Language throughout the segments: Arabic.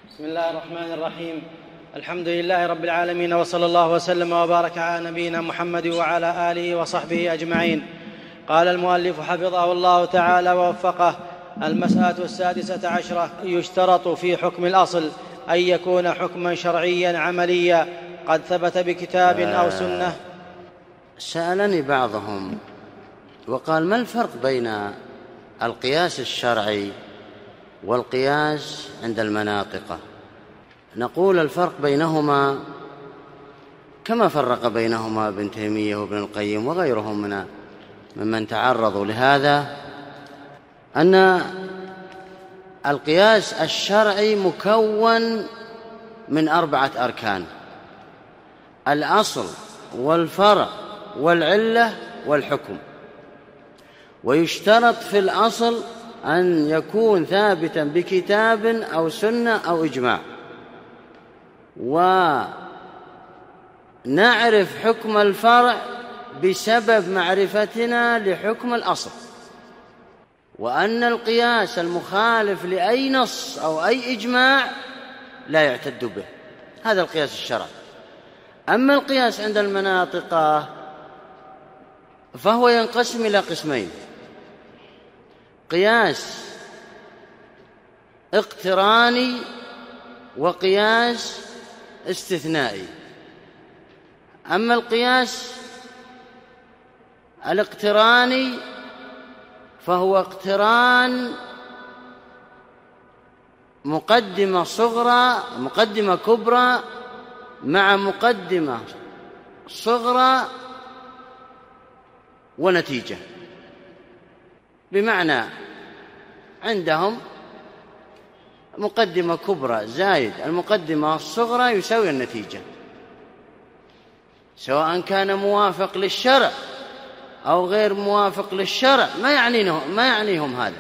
بسم الله الرحمن الرحيم. الحمد لله رب العالمين، وصلى الله وسلم وبارك على نبينا محمد وعلى آله وصحبه أجمعين. قال المؤلف حفظه الله تعالى ووفقه: المسألة 16 يشترط في حكم الأصل أن يكون حكما شرعيا عمليا قد ثبت بكتاب أو سنة. سألني بعضهم وقال: ما الفرق بين القياس الشرعي والقياس عند المناطق؟ نقول: الفرق بينهما كما فرق بينهما ابن تيمية وابن القيم وغيرهم ممن تعرضوا لهذا، أن القياس الشرعي مكون من 4 أركان: الأصل والفرع والعلة والحكم. ويشترط في الأصل أن يكون ثابتا بكتاب أو سنة أو إجماع، ونعرف حكم الفرع بسبب معرفتنا لحكم الأصل، وأن القياس المخالف لأي نص أو أي إجماع لا يعتد به. هذا القياس الشرعي. أما القياس عند المناطق فهو ينقسم إلى قسمين: قياس اقتراني وقياس استثنائي. أما القياس الاقتراني فهو اقتران مقدمة كبرى مع مقدمة صغرى ونتيجة. بمعنى عندهم مقدمة كبرى زائد المقدمة الصغرى يساوي النتيجة، سواء كان موافق للشرع أو غير موافق للشرع، ما يعنيهم هذا.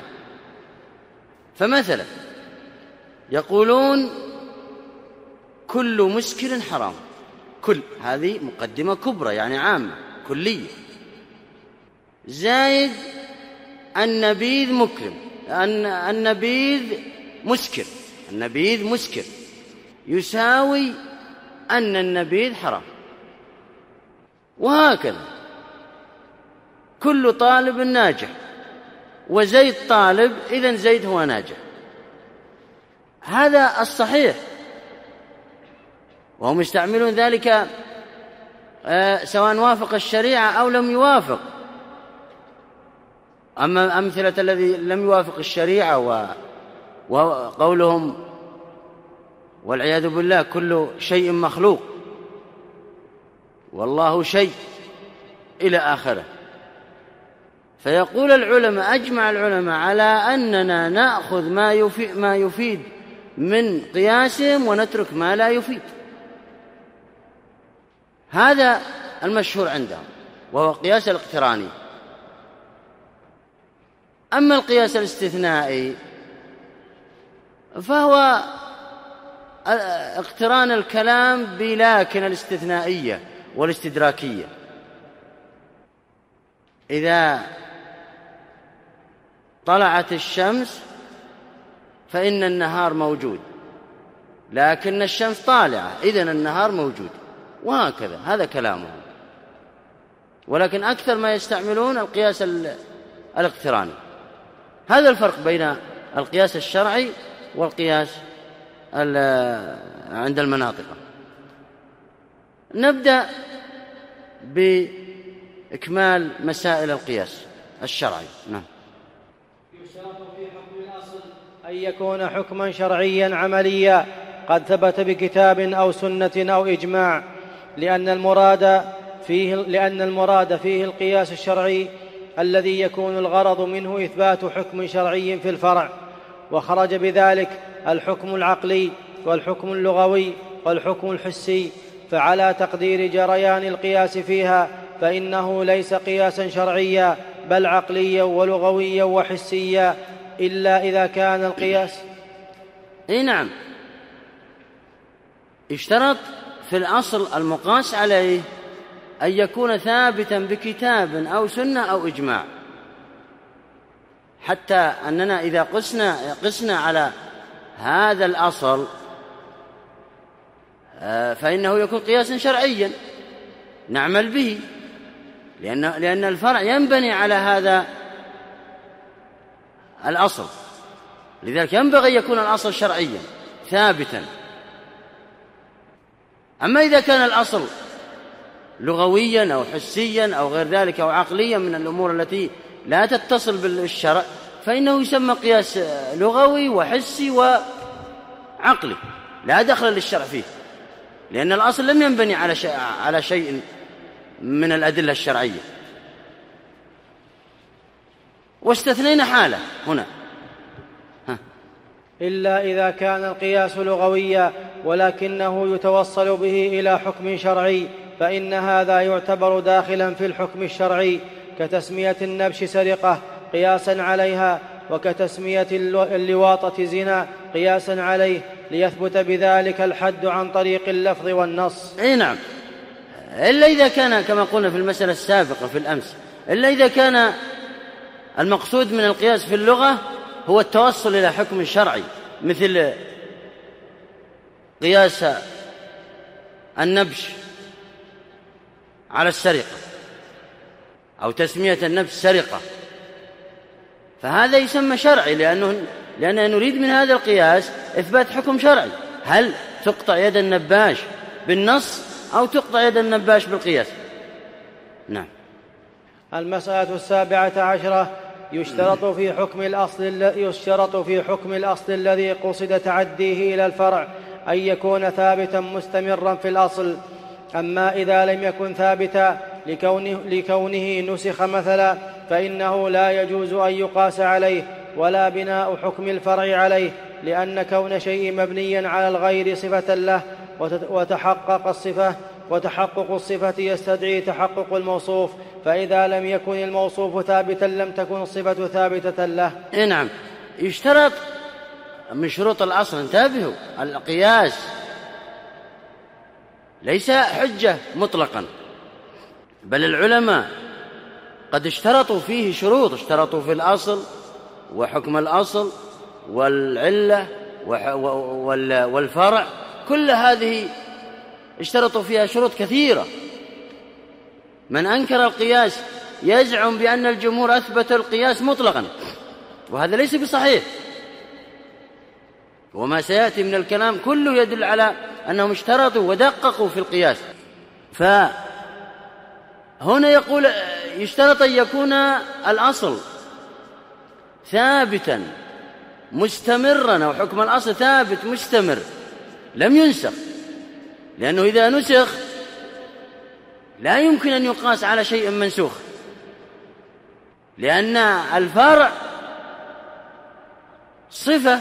فمثلا يقولون: كل مسكر حرام. كل هذه مقدمة كبرى يعني عامة كلية، زائد النبيذ مكرم، النبيذ مسكر يساوي أن النبيذ حرام. وهكذا كل طالب ناجح، وزيد طالب، إذن زيد هو ناجح. هذا الصحيح، وهم يستعملون ذلك سواء وافق الشريعة أو لم يوافق. أما أمثلة الذي لم يوافق الشريعة وقولهم والعياذ بالله كل شيء مخلوق والله شيء إلى آخره. فيقول العلماء، أجمع العلماء على أننا نأخذ ما يفيد من قياسهم ونترك ما لا يفيد. هذا المشهور عندهم، وهو قياس الاقتراني. أما القياس الاستثنائي فهو اقتران الكلام بلكن الاستثنائية والاستدراكية. إذا طلعت الشمس فإن النهار موجود، لكن الشمس طالعة، إذن النهار موجود، وهكذا. هذا كلامهم، ولكن أكثر ما يستعملون القياس الاقتراني. هذا الفرق بين القياس الشرعي والقياس عند المناطق. نبدأ بإكمال مسائل القياس الشرعي. نعم. يشترط في حكم الأصل أن يكون حكما شرعيا عمليا قد ثبت بكتاب أو سنة أو إجماع، لأن المراد فيه القياس الشرعي الذي يكون الغرض منه إثبات حكم شرعي في الفرع، وخرج بذلك الحكم العقلي والحكم اللغوي والحكم الحسي. فعلى تقدير جريان القياس فيها فإنه ليس قياسا شرعيا بل عقليا ولغويا وحسيا، إلا إذا كان القياس. نعم، اشترط في الأصل المقاس عليه أن يكون ثابتا بكتاب أو سنة أو إجماع، حتى أننا إذا قسنا على هذا الأصل فإنه يكون قياسا شرعيا نعمل به، لأن الفرع ينبني على هذا الأصل، لذلك ينبغي يكون الأصل شرعيا ثابتا. أما إذا كان الأصل لغويا أو حسيا أو غير ذلك أو عقليا من الأمور التي لا تتصل بالشرع، فإنه يسمى قياس لغوي وحسي وعقلي لا دخل للشرع فيه، لأن الأصل لم ينبني على شيء من الأدلة الشرعية. واستثنينا حالة هنا إلا إذا كان القياس لغويا ولكنه يتوصل به إلى حكم شرعي، فإن هذا يعتبر داخلا في الحكم الشرعي، كتسمية النبش سرقة قياسا عليها، وكتسمية اللواطة زنا قياسا عليه، ليثبت بذلك الحد عن طريق اللفظ والنص. أي نعم، إلا إذا كان كما قلنا في المسألة السابقة في الأمس، إلا إذا كان المقصود من القياس في اللغة هو التوصل إلى حكم شرعي، مثل قياس النبش على السرقة أو تسمية النبش سرقة، فهذا يسمى شرعي، لأننا نريد من هذا القياس إثبات حكم شرعي. هل تقطع يد النباش بالنص أو تقطع يد النباش بالقياس؟ نعم. المسألة 17 يشترط في حكم الأصل الذي قصد تعديه إلى الفرع أن يكون ثابتا مستمرا في الأصل. أما إذا لم يكن ثابتا لكونه نسخ مثلا، فإنه لا يجوز أن يقاس عليه ولا بناء حكم الفرع عليه، لأن كون شيء مبنيا على الغير صفة له، وتحقق الصفة يستدعي تحقق الموصوف، فإذا لم يكن الموصوف ثابتا لم تكن الصفة ثابتة له. نعم، يشترط من شروط الأصل، انتبهوا، القياس ليس حجة مطلقا، بل العلماء قد اشترطوا فيه شروط، اشترطوا في الأصل وحكم الأصل والعلة والفرع، كل هذه اشترطوا فيها شروط كثيرة. من أنكر القياس يزعم بأن الجمهور أثبت القياس مطلقا، وهذا ليس بصحيح، وما سيأتي من الكلام كله يدل على أنهم اشترطوا ودققوا في القياس. فهنا يقول يشترط أن يكون الأصل ثابتا مستمرا، أو حكم الأصل ثابت مستمر لم ينسخ، لأنه إذا نسخ لا يمكن أن يقاس على شيء منسوخ، لأن الفرع صفة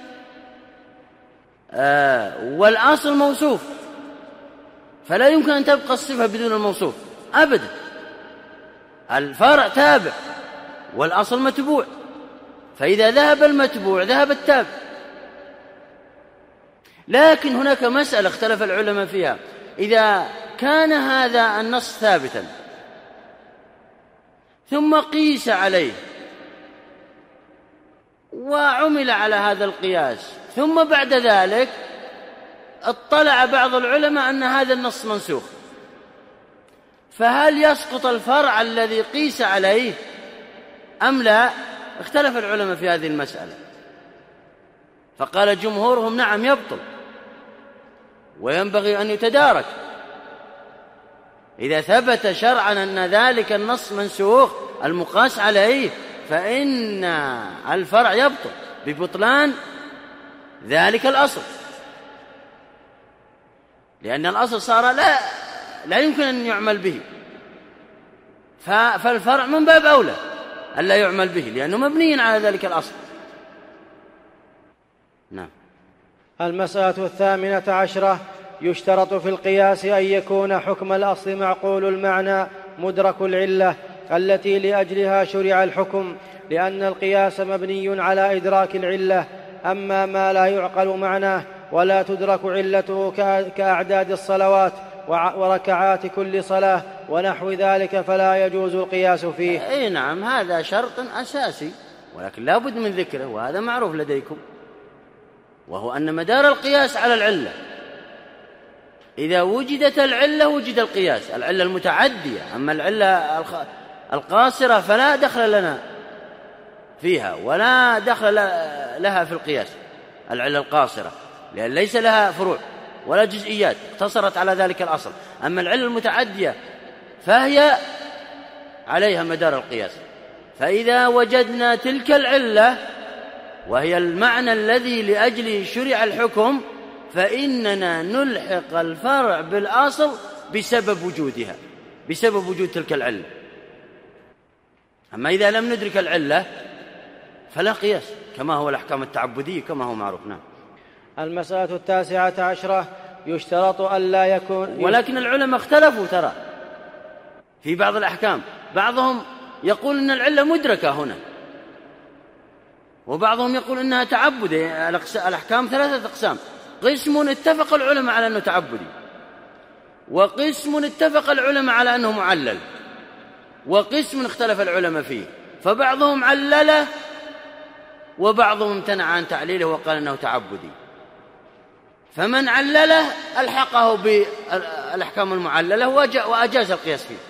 والأصل موصوف، فلا يمكن أن تبقى الصفة بدون الموصوف أبدا. الفرع تابع والأصل متبوع، فإذا ذهب المتبوع ذهب التابع. لكن هناك مسألة اختلف العلماء فيها، إذا كان هذا النص ثابتا ثم قيس عليه وعمل على هذا القياس، ثم بعد ذلك اطلع بعض العلماء أن هذا النص منسوخ، فهل يسقط الفرع الذي قيس عليه أم لا؟ اختلف العلماء في هذه المسألة، فقال جمهورهم نعم يبطل، وينبغي أن يتدارك. إذا ثبت شرعا أن ذلك النص منسوخ المقاس عليه، فإن الفرع يبطل ببطلان ذلك الأصل، لأن الأصل صار لا يمكن أن يعمل به، فالفرع من باب أولى ألا يعمل به، لأنه مبني على ذلك الأصل. نعم. المسألة 18 يشترط في القياس أن يكون حكم الأصل معقول المعنى مدرك العلة التي لأجلها شرع الحكم، لأن القياس مبني على إدراك العلة. أما ما لا يعقل معناه ولا تدرك علته كأعداد الصلوات وركعات كل صلاة ونحو ذلك فلا يجوز القياس فيه. أي نعم، هذا شرط أساسي، ولكن لا بد من ذكره، وهذا معروف لديكم، وهو أن مدار القياس على العلة، إذا وجدت العلة وجد القياس، العلة المتعدية. أما العلة القاصرة فلا دخل لنا فيها ولا دخل لها في القياس، العلة القاصرة، لأن ليس لها فروع ولا جزئيات، اقتصرت على ذلك الأصل. أما العلة المتعدية فهي عليها مدار القياس. فإذا وجدنا تلك العلة وهي المعنى الذي لأجله شرع الحكم، فإننا نلحق الفرع بالأصل بسبب وجودها، بسبب وجود تلك العلة. أما إذا لم ندرك العلة فلا قياس، كما هو الأحكام التعبدية كما هو معروف. نعم. المسألة 19 يشترط ألا يكون، ولكن العلماء اختلفوا ترى في بعض الأحكام، بعضهم يقول أن العلة مدركة هنا، وبعضهم يقول أنها تعبدي. الأحكام 3 أقسام: قسم اتفق العلماء على أنه تعبدي، وقسم اتفق العلماء على أنه معلل، وقسم اختلف العلماء فيه، فبعضهم علله وبعضهم امتنع عن تعليله وقال أنه تعبدي. فمن علله ألحقه بالأحكام المعللة وأجاز القياس فيه،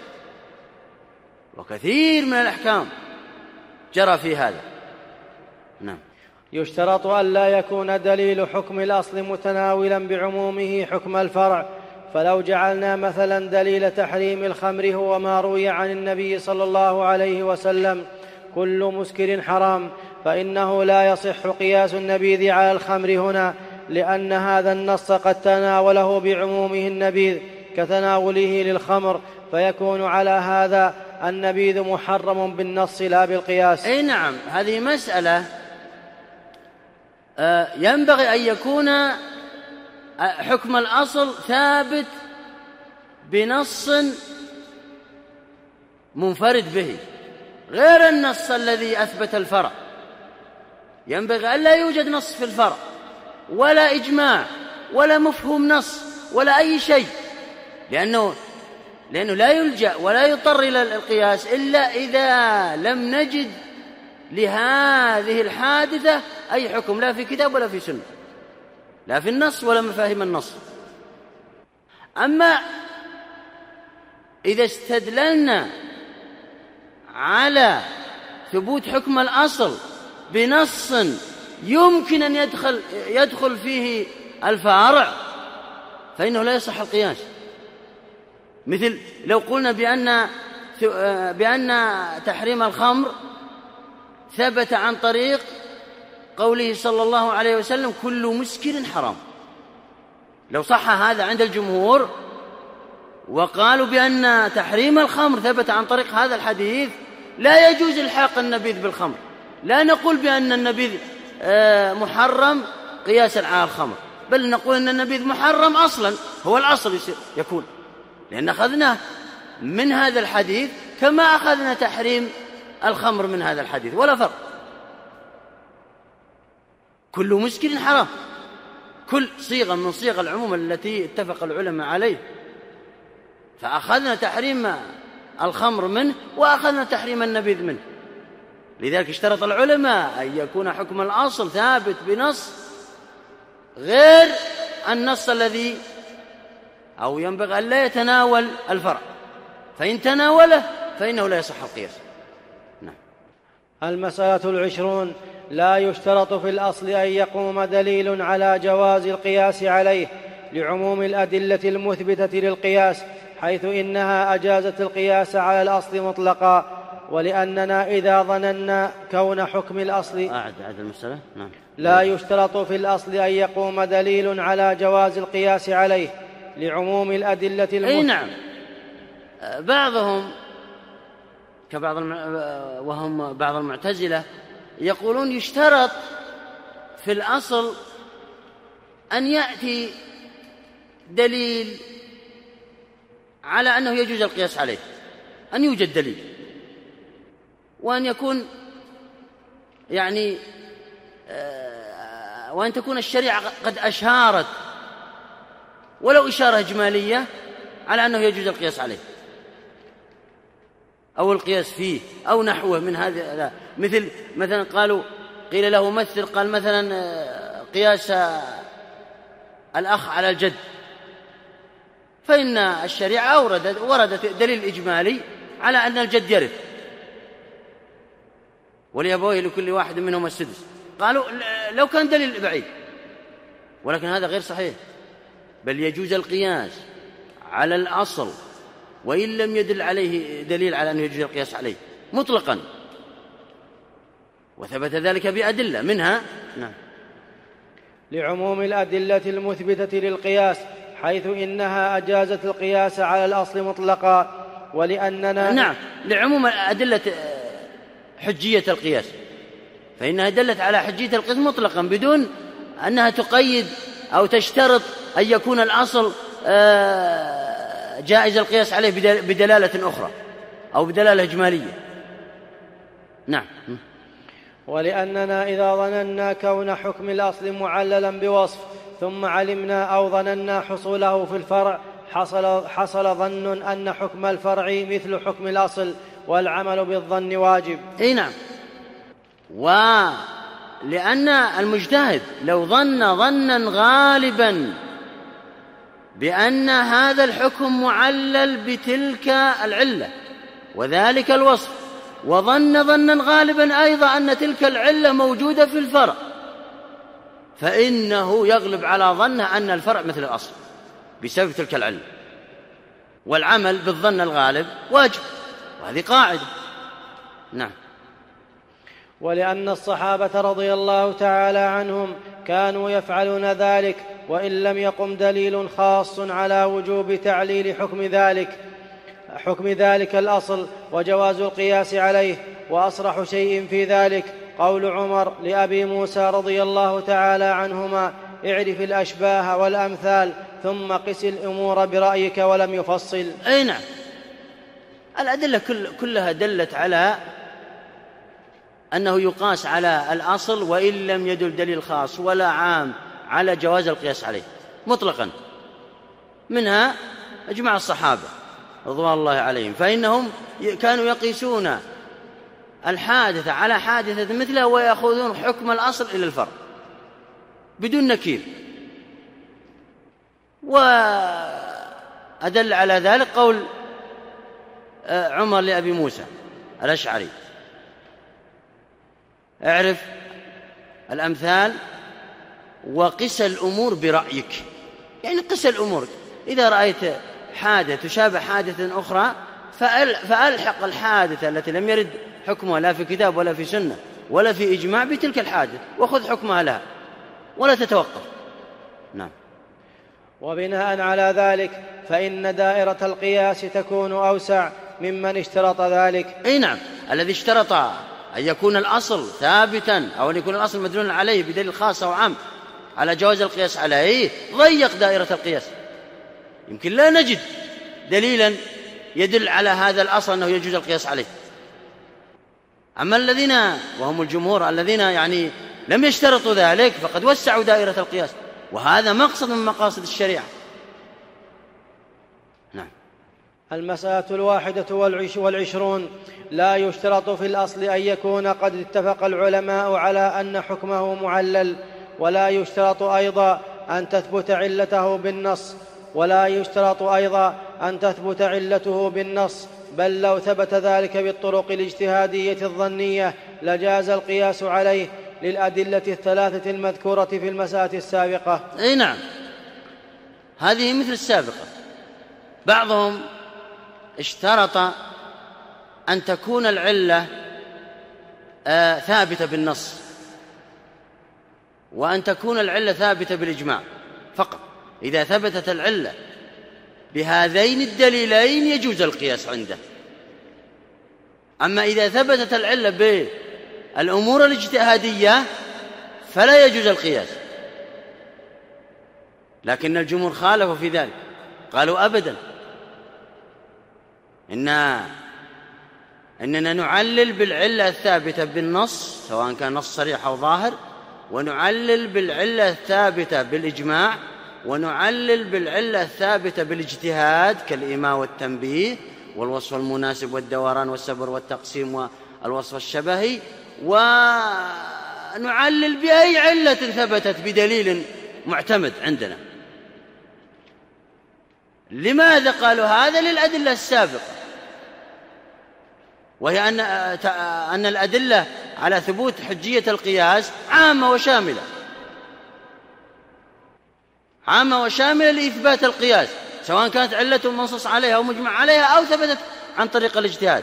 وكثير من الأحكام جرى في هذا. نعم. يشترط ألا يكون دليل حكم الأصل متناولا بعمومه حكم الفرع، فلو جعلنا مثلا دليل تحريم الخمر هو ما روي عن النبي صلى الله عليه وسلم كل مسكر حرام، فإنه لا يصح قياس النبيذ على الخمر هنا، لأن هذا النص قد تناوله بعمومه النبيذ كتناوله للخمر، فيكون على هذا النبيذ محرم بالنص لا بالقياس. أي نعم، هذه مسألة ينبغي أن يكون حكم الأصل ثابت بنص منفرد به غير النص الذي أثبت الفرع. ينبغي أن لا يوجد نص في الفرع ولا إجماع ولا مفهوم نص ولا أي شيء، لأنه لا يلجأ ولا يضطر إلى القياس إلا إذا لم نجد لهذه الحادثة أي حكم، لا في كتاب ولا في سنة، لا في النص ولا مفاهيم النص. أما إذا استدللنا على ثبوت حكم الأصل بنص يمكن أن يدخل فيه الفرع فإنه لا يصح القياس. مثل لو قلنا بأن تحريم الخمر ثبت عن طريق قوله صلى الله عليه وسلم كل مسكر حرام، لو صح هذا عند الجمهور وقالوا بأن تحريم الخمر ثبت عن طريق هذا الحديث، لا يجوز إلحاق النبيذ بالخمر، لا نقول بأن النبيذ محرم قياسا على الخمر، بل نقول أن النبيذ محرم أصلا، هو الأصل يكون، لأن أخذناه من هذا الحديث كما أخذنا تحريم الخمر من هذا الحديث، ولا فرق. كل مسكر حرام، كل صيغة من صيغ العموم التي اتفق العلماء عليه، فأخذنا تحريم الخمر منه وأخذنا تحريم النبيذ منه. لذلك اشترط العلماء أن يكون حكم الأصل ثابت بنص غير النص الذي أو ينبغي أن لا يتناول الفرع، فإن تناوله فإنه لا يصح القياس. نعم. المسألة 20 لا يشترط في الأصل أن يقوم دليل على جواز القياس عليه لعموم الأدلة المثبتة للقياس، حيث إنها أجازت القياس على الأصل مطلقا، ولأننا إذا ظننا كون حكم الأصل أعد المسألة. نعم. لا يشترط في الأصل أن يقوم دليل على جواز القياس عليه لعموم الأدلة أي نعم. بعضهم وهم بعض المعتزلة يقولون يشترط في الأصل أن يأتي دليل على أنه يجوز القياس عليه، أن يوجد دليل، وأن يكون يعني وأن تكون الشريعة قد أشارت ولو إشارة إجمالية على أنه يجوز القياس عليه أو القياس فيه أو نحوه من هذا. لا. مثلا قيل له مثل، قال مثلا قياس الأخ على الجد، فإن الشريعة وردت دليل إجمالي على أن الجد يرث، ولأبويه لكل واحد منهم السدس. قالوا لو كان دليل بعيد، ولكن هذا غير صحيح، بل يجوز القياس على الأصل وإن لم يدل عليه دليل على أنه يجوز القياس عليه مطلقا، وثبت ذلك بأدلة منها لعموم الأدلة المثبتة للقياس، حيث إنها أجازت القياس على الأصل مطلقا، ولأننا لعموم أدلة حجية القياس، فإنها دلت على حجية القياس مطلقا بدون أنها تقيد أو تشترط أن يكون الأصل جائز القياس عليه بدلالة أخرى أو بدلالة إجمالية. نعم. ولأننا إذا ظننا كون حكم الأصل معللا بوصف ثم علمنا أو ظننا حصوله في الفرع حصل ظن أن حكم الفرع مثل حكم الأصل، والعمل بالظن واجب. نعم. ولأن المجتهد لو ظن ظنا غالبا بأن هذا الحكم معلل بتلك العلة وذلك الوصف، وظن ظنا غالبا أيضا أن تلك العلة موجودة في الفرع، فإنه يغلب على ظنه أن الفرع مثل الأصل بسبب تلك العلة، والعمل بالظن الغالب واجب، وهذه قاعدة. نعم. ولأن الصحابة رضي الله تعالى عنهم كانوا يفعلون ذلك وإن لم يقم دليل خاص على وجوب تعليل حكم ذلك الأصل وجواز القياس عليه. وأصرح شيء في ذلك قول عمر لأبي موسى رضي الله تعالى عنهما: اعرف الأشباه والأمثال ثم قس الأمور برأيك، ولم يفصل. أي نعم. الأدلة كلها دلت على أنه يقاس على الأصل وإن لم يدل دليل خاص ولا عام على جواز القياس عليه مطلقا، منها أجمع الصحابة رضوان الله عليهم، فإنهم كانوا يقيسون الحادثة على حادثة مثلها ويأخذون حكم الأصل إلى الفرع بدون نكير. وأدل على ذلك قول عمر لأبي موسى الأشعري: اعرف الأمثال وقس الأمور برأيك. يعني قس الأمور، إذا رأيت حادثة تشابه حادثة أخرى فألحق الحادثة التي لم يرد حكمها لا في كتاب ولا في سنة ولا في إجماع بتلك الحادثة وخذ حكمها لها ولا تتوقف. نعم. وبناء على ذلك فإن دائرة القياس تكون أوسع ممن اشترط ذلك. أي نعم. الذي اشترط أن يكون الأصل ثابتا أو أن يكون الأصل مدلولا عليه بدليل خاص أو عام على جواز القياس عليه ضيق دائرة القياس، يمكن لا نجد دليلا يدل على هذا الأصل أنه يجوز القياس عليه. أما الذين وهم الجمهور الذين يعني لم يشترطوا ذلك فقد وسعوا دائرة القياس، وهذا مقصد من مقاصد الشريعة. نعم. المسألة 21: لا يشترط في الأصل أن يكون قد اتفق العلماء على أن حكمه معلل، ولا يشترط أيضا أن تثبت علته بالنص، بل لو ثبت ذلك بالطرق الاجتهادية الظنية لجاز القياس عليه للأدلة الثلاثة المذكورة في المسألة السابقة. أي نعم. هذه مثل السابقة. بعضهم اشترط أن تكون العلة ثابتة بالنص، وأن تكون العلة ثابتة بالإجماع فقط. إذا ثبتت العلة بهذين الدليلين يجوز القياس عنده. أما إذا ثبتت العلة بالأمور الاجتهادية فلا يجوز القياس. لكن الجمهور خالفوا في ذلك، قالوا أبدا، إننا نعلل بالعلة الثابتة بالنص سواء كان نص صريح أو ظاهر، ونعلل بالعلة الثابتة بالإجماع، ونعلل بالعلة الثابتة بالاجتهاد كالإيماء والتنبيه والوصف المناسب والدوران والسبر والتقسيم والوصف الشبهي، ونعلل بأي علة ثبتت بدليل معتمد عندنا. لماذا قالوا هذا؟ للأدلة السابقة، وهي أن الأدلة على ثبوت حجية القياس عامة وشاملة، عامة وشاملة لإثبات القياس، سواء كانت علة منصوص عليها أو مجمع عليها أو ثبتت عن طريق الاجتهاد.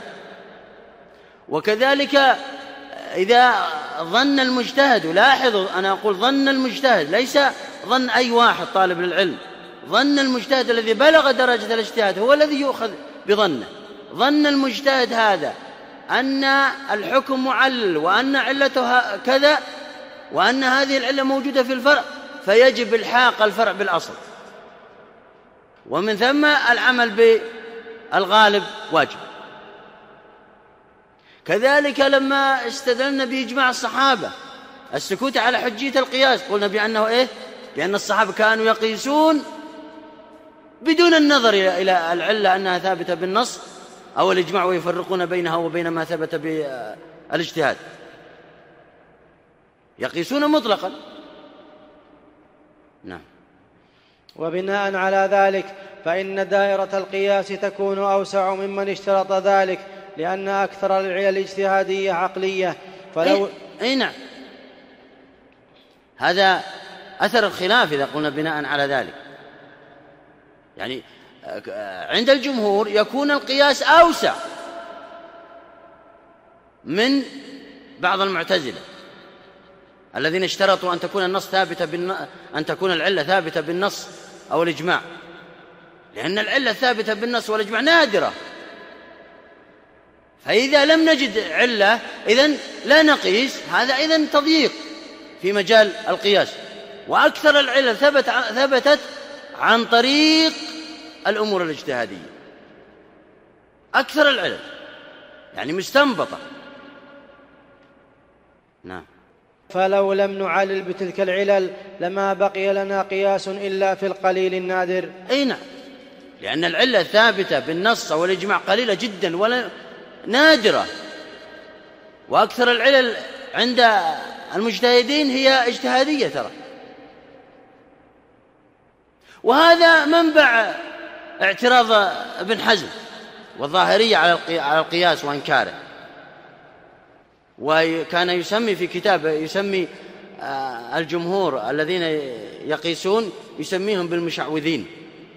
وكذلك إذا ظن المجتهد، لاحظوا أنا أقول ظن المجتهد، ليس ظن أي واحد طالب للعلم، ظن المجتهد الذي بلغ درجة الاجتهاد هو الذي يؤخذ بظنه. ظن المجتهد هذا أن الحكم معلل وأن علته كذا وأن هذه العلة موجودة في الفرع، فيجب إلحاق الفرع بالأصل، ومن ثم العمل بالغالب واجب. كذلك لما استدلنا بإجماع الصحابة السكوت على حجية القياس، قلنا بأنه إيه؟ بأن الصحابة كانوا يقيسون بدون النظر إلى العلة أنها ثابتة بالنص أو الإجماع، ويفرقون بينها وبين ما ثبت بالاجتهاد، يقيسون مطلقا. نعم. وبناء على ذلك فإن دائرة القياس تكون أوسع ممن اشترط ذلك، لأن أكثر العلل الاجتهادية عقلية. فلو نعم، هذا أثر الخلاف إذا قلنا بناء على ذلك. يعني عند الجمهور يكون القياس أوسع من بعض المعتزلة الذين اشترطوا أن تكون النص أن تكون العلة ثابتة بالنص أو الإجماع، لأن العلة ثابتة بالنص والإجماع نادرة، فإذا لم نجد علة إذن لا نقيس، هذا إذن تضييق في مجال القياس. وأكثر العلل ثبتت عن طريق الأمور الاجتهادية، أكثر العلل يعني مستنبطة. نعم. فلو لم نعلل بتلك العلل لما بقي لنا قياس إلا في القليل النادر. أي نعم، لأن العلة ثابتة بالنص والإجماع قليلة جدا ولا نادرة، وأكثر العلل عند المجتهدين هي اجتهادية ترى. وهذا منبع اعتراض ابن حزم والظاهرية على القياس وإنكاره، وكان يسمي في كتابه يسمي الجمهور الذين يقيسون يسميهم بالمشعوذين،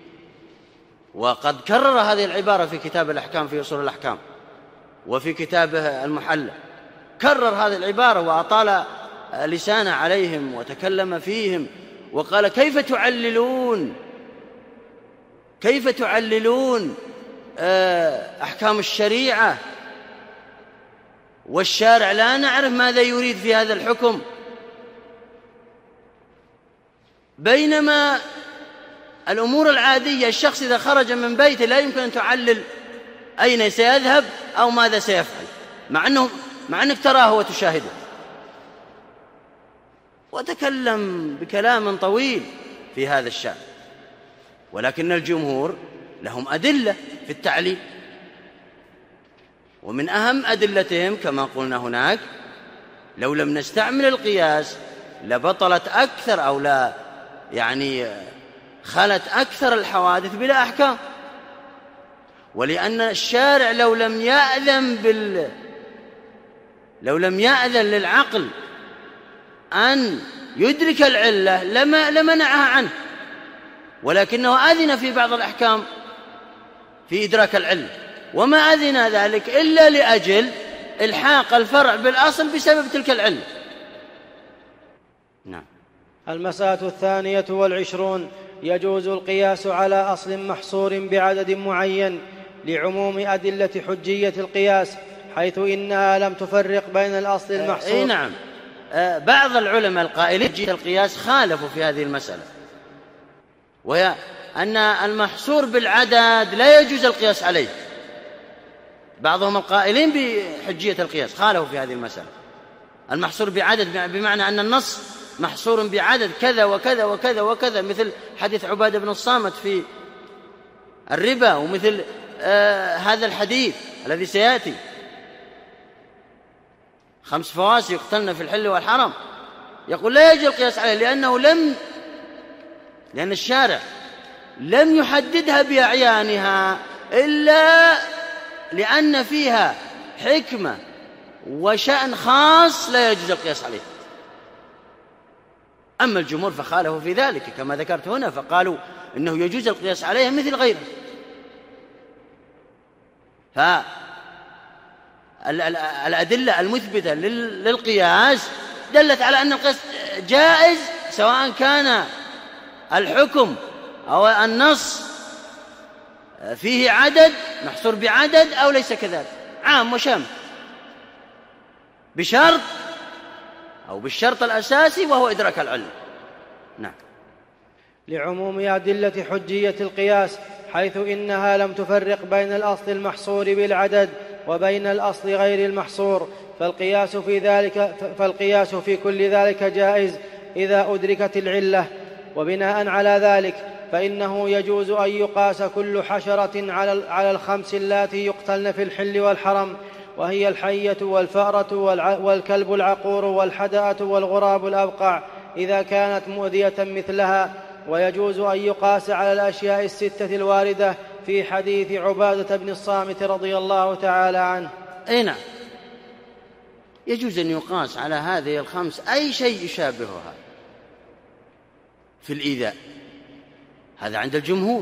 وقد كرر هذه العبارة في كتاب الأحكام في أصول الأحكام وفي كتابه المحلى، كرر هذه العبارة وأطال لسانه عليهم وتكلم فيهم وقال كيف تعللون أحكام الشريعة والشارع لا نعرف ماذا يريد في هذا الحكم، بينما الأمور العادية الشخص إذا خرج من بيته لا يمكن أن تعلل أين سيذهب أو ماذا سيفعل، مع أنك تراه وتشاهده. وتكلم بكلام طويل في هذا الشأن، ولكن الجمهور لهم أدلة في التعليل، ومن أهم أدلتهم كما قلنا هناك لو لم نستعمل القياس لبطلت أكثر أو لا يعني خلت أكثر الحوادث بلا أحكام، ولأن الشارع لو لم يأذن للعقل أن يدرك العلة لمنعها عنه، ولكنه أذن في بعض الأحكام في إدراك العلة، وما أذن ذلك إلا لأجل إلحاق الفرع بالأصل بسبب تلك العلة. نعم. المسألة 22 يجوز القياس على أصل محصور بعدد معين لعموم أدلة حجية القياس، حيث إنها لم تفرق بين الأصل المحصور. أي نعم. بعض العلماء القائلين بحجية القياس خالفوا في هذه المسألة، وهي أن المحصور بالعدد لا يجوز القياس عليه. بعضهم القائلين بحجية القياس خالفوا في هذه المسألة. المحصور بعدد بمعنى أن النص محصور بعدد كذا وكذا وكذا وكذا، مثل حديث عبادة بن الصامت في الربا، ومثل هذا الحديث الذي سيأتي 5 فواسق يقتلن في الحل والحرم، يقول لا يجوز القياس عليه لأن الشارع لم يحددها بأعيانها إلا لأن فيها حكمة وشأن خاص لا يجوز القياس عليه. أما الجمهور فخالفوا في ذلك كما ذكرت هنا، فقالوا إنه يجوز القياس عليها مثل غيره. فالأدلة المثبتة للقياس دلت على أن القياس جائز، سواء كان الحكم أو النص فيه عدد محصور بعدد أو ليس كذلك، عام وشامل، بشرط أو بالشرط الأساسي وهو إدراك العلم. نعم. لعموم أدلة حجية القياس، حيث إنها لم تفرق بين الأصل المحصور بالعدد وبين الأصل غير المحصور، فالقياس في كل ذلك جائز إذا أدركت العلة. وبناء على ذلك فإنه يجوز أن يقاس كل حشرة على الخمس اللاتي يقتلن في الحل والحرم، وهي الحية والفأرة والكلب العقور والحدأة والغراب الأبقع إذا كانت مؤذية مثلها. ويجوز أن يقاس على الأشياء الستة الواردة في حديث عبادة بن الصامت رضي الله تعالى عنه. أي نعم، يجوز أن يقاس على هذه الخمس أي شيء يشابهها في الإيذاء، هذا عند الجمهور.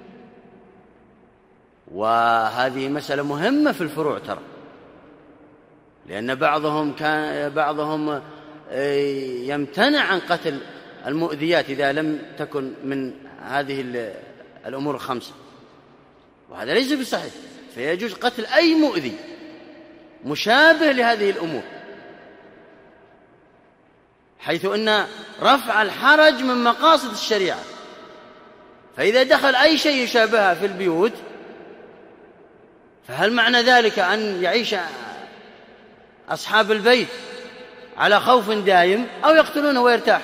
وهذه مسألة مهمة في الفروع ترى، لأن بعضهم يمتنع عن قتل المؤذيات إذا لم تكن من هذه الأمور الخمسة، وهذا ليس بصحيح، فيجوز قتل أي مؤذي مشابه لهذه الأمور، حيث أن رفع الحرج من مقاصد الشريعة. فإذا دخل أي شيء يشابهها في البيوت، فهل معنى ذلك أن يعيش أصحاب البيت على خوف دائم أو يقتلونه ويرتاح؟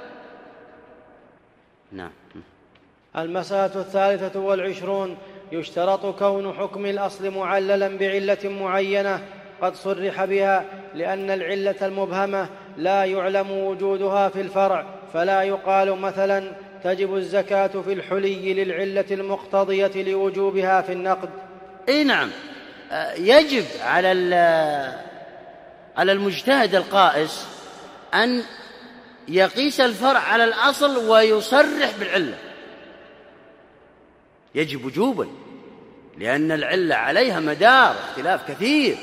نعم. المسألة 23: يشترط كون حكم الأصل معللا بعلة معينة قد صرح بها، لأن العلة المبهمة لا يعلم وجودها في الفرع، فلا يقال مثلا تجب الزكاة في الحلي للعلة المقتضية لوجوبها في النقد. إيه نعم، يجب على المجتهد القائس أن يقيس الفرع على الأصل ويصرح بالعلة، يجب وجوبا، لأن العلة عليها مدار اختلاف كثير،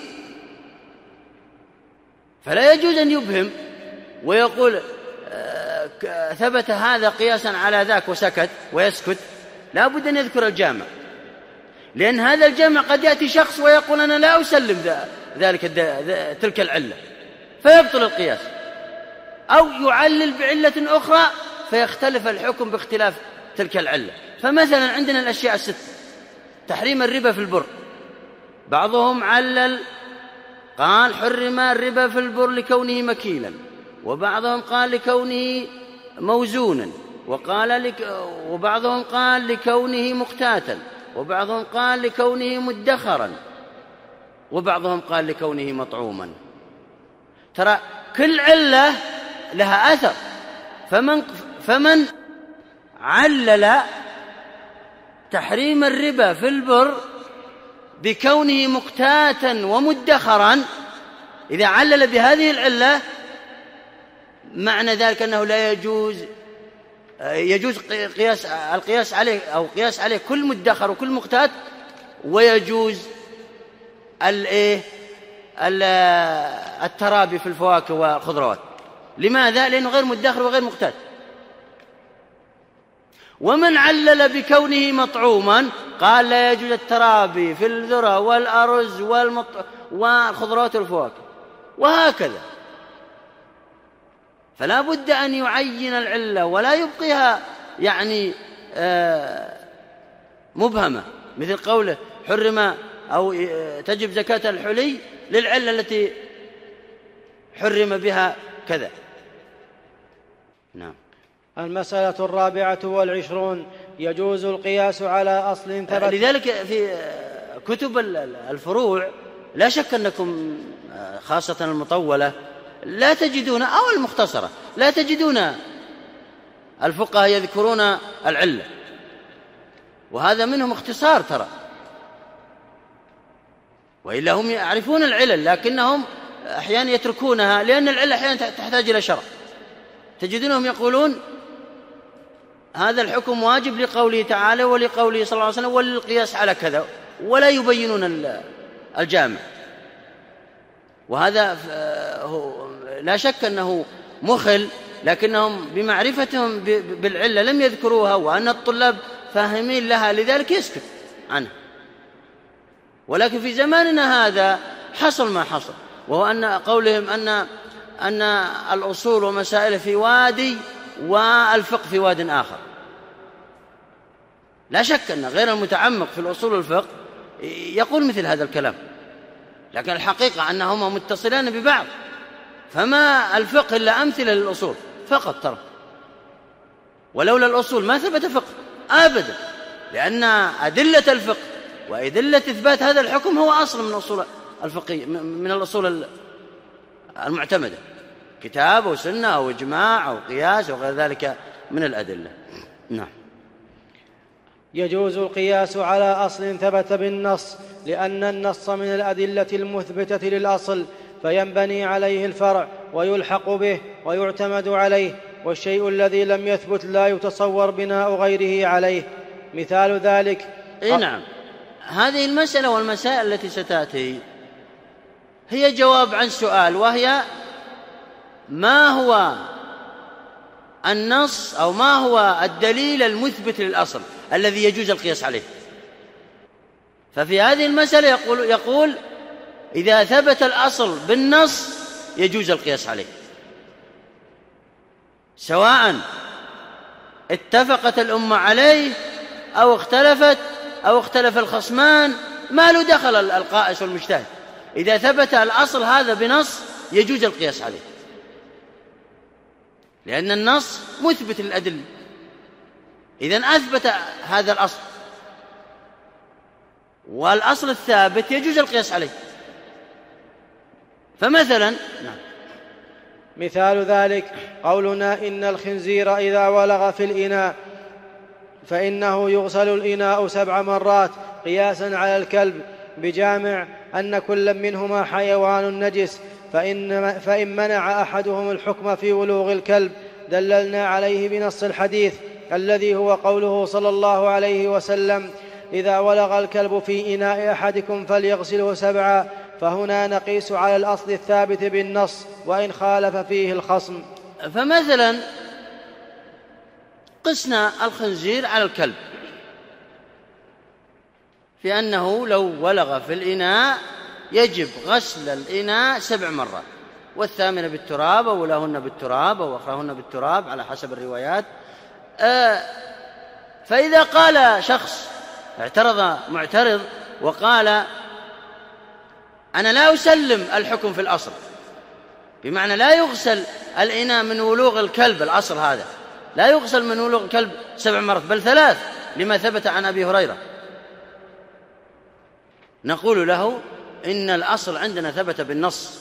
فلا يجوز أن يبهم ويقول ثبت هذا قياسا على ذاك وسكت ويسكت. لا بد أن يذكر الجامع، لأن هذا الجامع قد يأتي شخص ويقول أنا لا أسلم تلك العلة فيبطل القياس، أو يعلل بعلة أخرى فيختلف الحكم باختلاف تلك العلة. فمثلا عندنا الأشياء الست: تحريم الربا في البر، بعضهم علل قال حرم الربا في البر لكونه مكيلا، وبعضهم قال لكونه موزونا، وبعضهم قال لكونه مقتاتا، وبعضهم قال لكونه مدخرا، وبعضهم قال لكونه مطعوما. ترى كل علة لها أثر، فمن علل تحريم الربا في البر بكونه مقتاتا ومدخرا، إذا علل بهذه العلة معنى ذلك أنه لا يجوز القياس عليه أو قياس عليه كل مدخر وكل مقتات، ويجوز الترابي في الفواكه والخضروات. لماذا؟ لأنه غير مدخر وغير مقتات. ومن علل بكونه مطعوما قال لا يجوز الترابي في الذرة والأرز والخضروات والفواكه، وهكذا. فلا بد أن يعين العلة ولا يبقيها مبهمة، مثل قوله حرم أو تجب زكاة الحلي للعلة التي حرم بها كذا. نعم. المسألة 24: يجوز القياس على أصل ثبت. لذلك في كتب الفروع لا شك أنكم خاصة المطولة لا تجدون، أو المختصرة لا تجدون الفقهاء يذكرون العلة، وهذا منهم اختصار ترى، وإلا هم يعرفون العلل لكنهم أحيانا يتركونها، لأن العلل أحيانا تحتاج إلى شرع. تجدونهم يقولون هذا الحكم واجب لقوله تعالى ولقوله صلى الله عليه وسلم وللقياس على كذا، ولا يبينون الجامع. وهذا لا شك أنه مخل، لكنهم بمعرفتهم بالعلة لم يذكروها، وأن الطلاب فاهمين لها لذلك يسكت عنها. ولكن في زماننا هذا حصل ما حصل، وهو أن قولهم أن الأصول ومسائل في وادي والفقه في واد آخر. لا شك أن غير المتعمق في الأصول والفقه يقول مثل هذا الكلام، لكن الحقيقة أنهما متصلان ببعض، فما الفقه إلا أمثلة للأصول فقط ترى، ولولا الأصول ما ثبت فقه أبدا، لأن أدلة الفقه وأدلة إثبات هذا الحكم هو أصل من أصول الفقه، من الأصول المعتمدة، كتاب وسنة أو إجماع أو قياس وغير ذلك من الأدلة. نعم. يجوز القياس على أصل ثبت بالنص، لأن النص من الأدلة المثبتة للأصل، فينبني عليه الفرع ويلحق به ويعتمد عليه، والشيء الذي لم يثبت لا يتصور بناء غيره عليه. مثال ذلك نعم، هذه المسألة والمسائل التي ستأتي هي جواب عن سؤال، وهي ما هو النص أو ما هو الدليل المثبت للأصل الذي يجوز القياس عليه. ففي هذه المسألة يقول إذا ثبت الأصل بالنص يجوز القياس عليه، سواء اتفقت الأمة عليه أو اختلفت أو اختلف الخصمان، ما له دخل القائس والمجتهد. إذا ثبت الأصل هذا بنص يجوز القياس عليه، لأن النص مثبت للأدلة، إذن أثبت هذا الأصل، والأصل الثابت يجوز القياس عليه. فمثلا مثال ذلك قولنا إن الخنزير إذا ولغ في الإناء فإنه يغسل الإناء 7 مرات، قياسا على الكلب، بجامع أن كل منهما حيوان نجس، فإن منع أحدهم الحكم في ولوغ الكلب دللنا عليه بنص الحديث الذي هو قوله صلى الله عليه وسلم إذا ولغ الكلب في إناء أحدكم فليغسله 7. فهنا نقيس على الأصل الثابت بالنص وإن خالف فيه الخصم. فمثلا قسنا الخنزير على الكلب في أنه لو ولغ في الإناء يجب غسل الإناء 7 مرات، والثامنة بالتراب أو أولاهن بالتراب أو أخراهن بالتراب على حسب الروايات. فإذا قال شخص اعترض معترض وقال أنا لا أسلم الحكم في الأصل، بمعنى لا يغسل الإناء من ولوغ الكلب، الأصل هذا لا يغسل من ولوغ الكلب 7 مرات بل 3 لما ثبت عن أبي هريرة، نقول له إن الأصل عندنا ثبت بالنص،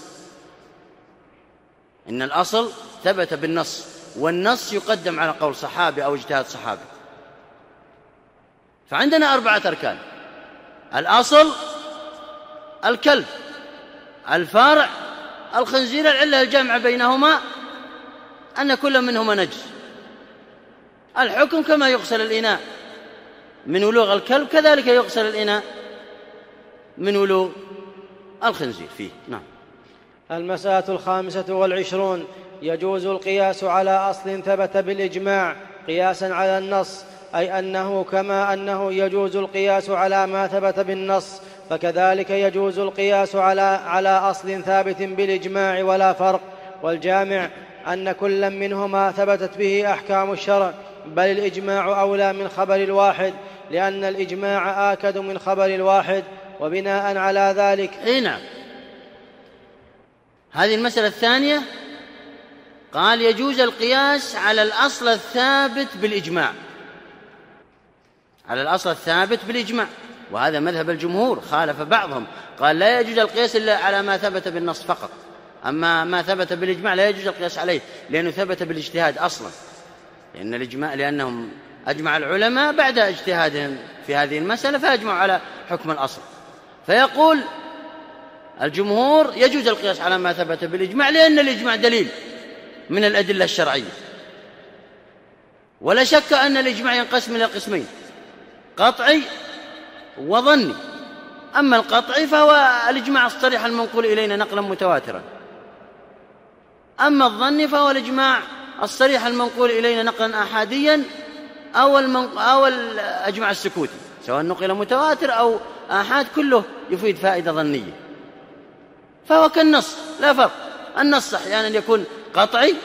إن الأصل ثبت بالنص، والنص يقدم على قول صحابي أو اجتهاد صحابي. فعندنا 4 أركان: الأصل، الكلب، الفرع، الخنزير. العلة الجامعة بينهما أن كل منهما نجس. الحكم كما يغسل الإناء من ولوغ الكلب كذلك يغسل الإناء من ولوغ الخنزير فيه. نعم. المسألة 25 يجوز القياس على أصل ثبت بالإجماع قياسا على النص، أي أنه كما أنه يجوز القياس على ما ثبت بالنص فكذلك يجوز القياس على أصل ثابت بالإجماع ولا فرق. والجامع أن كل منهما ثبتت به أحكام الشرع، بل الإجماع أولى من خبر الواحد، لأن الإجماع آكد من خبر الواحد. وبناء على ذلك نعم، هذه المسألة الثانية قال يجوز القياس على الأصل الثابت بالإجماع، على الأصل الثابت بالإجماع، وهذا مذهب الجمهور. خالف بعضهم قال لا يجوز القياس إلا على ما ثبت بالنص فقط، أما ما ثبت بالإجماع لا يجوز القياس عليه، لأنه ثبت بالاجتهاد أصلا، لأنهم أجمع العلماء بعد اجتهادهم في هذه المسألة فأجمعوا على حكم الأصل. فيقول الجمهور يجوز القياس على ما ثبت بالإجماع، لأن الإجماع دليل من الأدلة الشرعية. ولا شك أن الإجماع ينقسم إلى قسمين: قطعي وظني. أما القطعي فهو الإجماع الصريح المنقول إلينا نقلا متواترا، أما الظني فهو الإجماع الصريح المنقول إلينا نقلا أحاديا أو الأجماع السكوتي، سواء نقل متواتر أو آحاد كله يفيد فائدة ظنية. فهو كالنص لا فرق. النص أحيانا يكون قطعي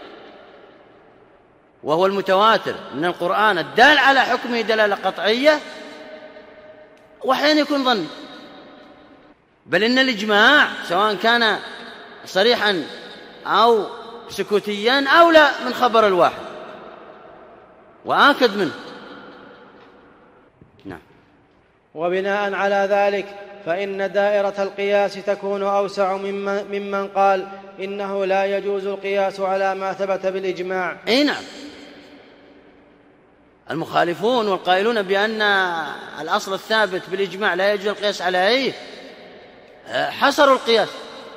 وهو المتواتر من القرآن الدال على حكمه دلالة قطعية، وأحيانا يكون ظني. بل إن الإجماع سواء كان صريحا أو سكوتيا أولى من خبر الواحد وآكد منه. نعم. وبناء على ذلك فإن دائرة القياس تكون أوسع ممن قال إنه لا يجوز القياس على ما ثبت بالإجماع. أي نعم. المخالفون والقائلون بأن الأصل الثابت بالإجماع لا يجوز القياس عليه حصروا القياس،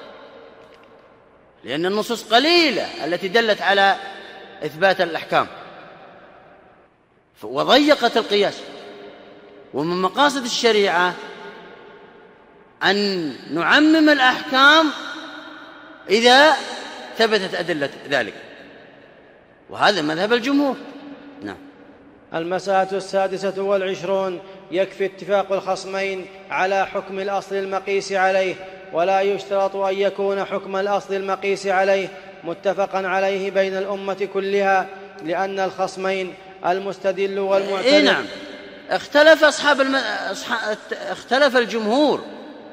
لأن النصوص قليلة التي دلت على إثبات الأحكام، وضيقت القياس. ومن مقاصد الشريعة أن نعمم الأحكام إذا ثبتت أدلة ذلك، وهذا مذهب الجمهور. نعم. المسألة 26. يكفي اتفاق الخصمين على حكم الأصل المقيس عليه، ولا يشترط أن يكون حكم الأصل المقيس عليه متفقا عليه بين الأمة كلها، لأن الخصمين المستدل والمعترض. نعم. اختلف الجمهور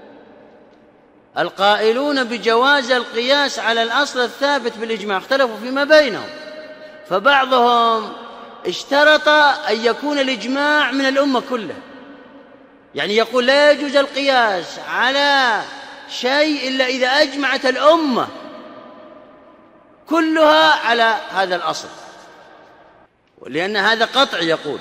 القائلون بجواز القياس على الأصل الثابت بالإجماع، اختلفوا فيما بينهم. فبعضهم اشترط أن يكون الإجماع من الأمة كلها، يعني يقول لا يجوز القياس على شيء إلا إذا أجمعت الأمة كلها على هذا الأصل، لأن هذا قطع يقول.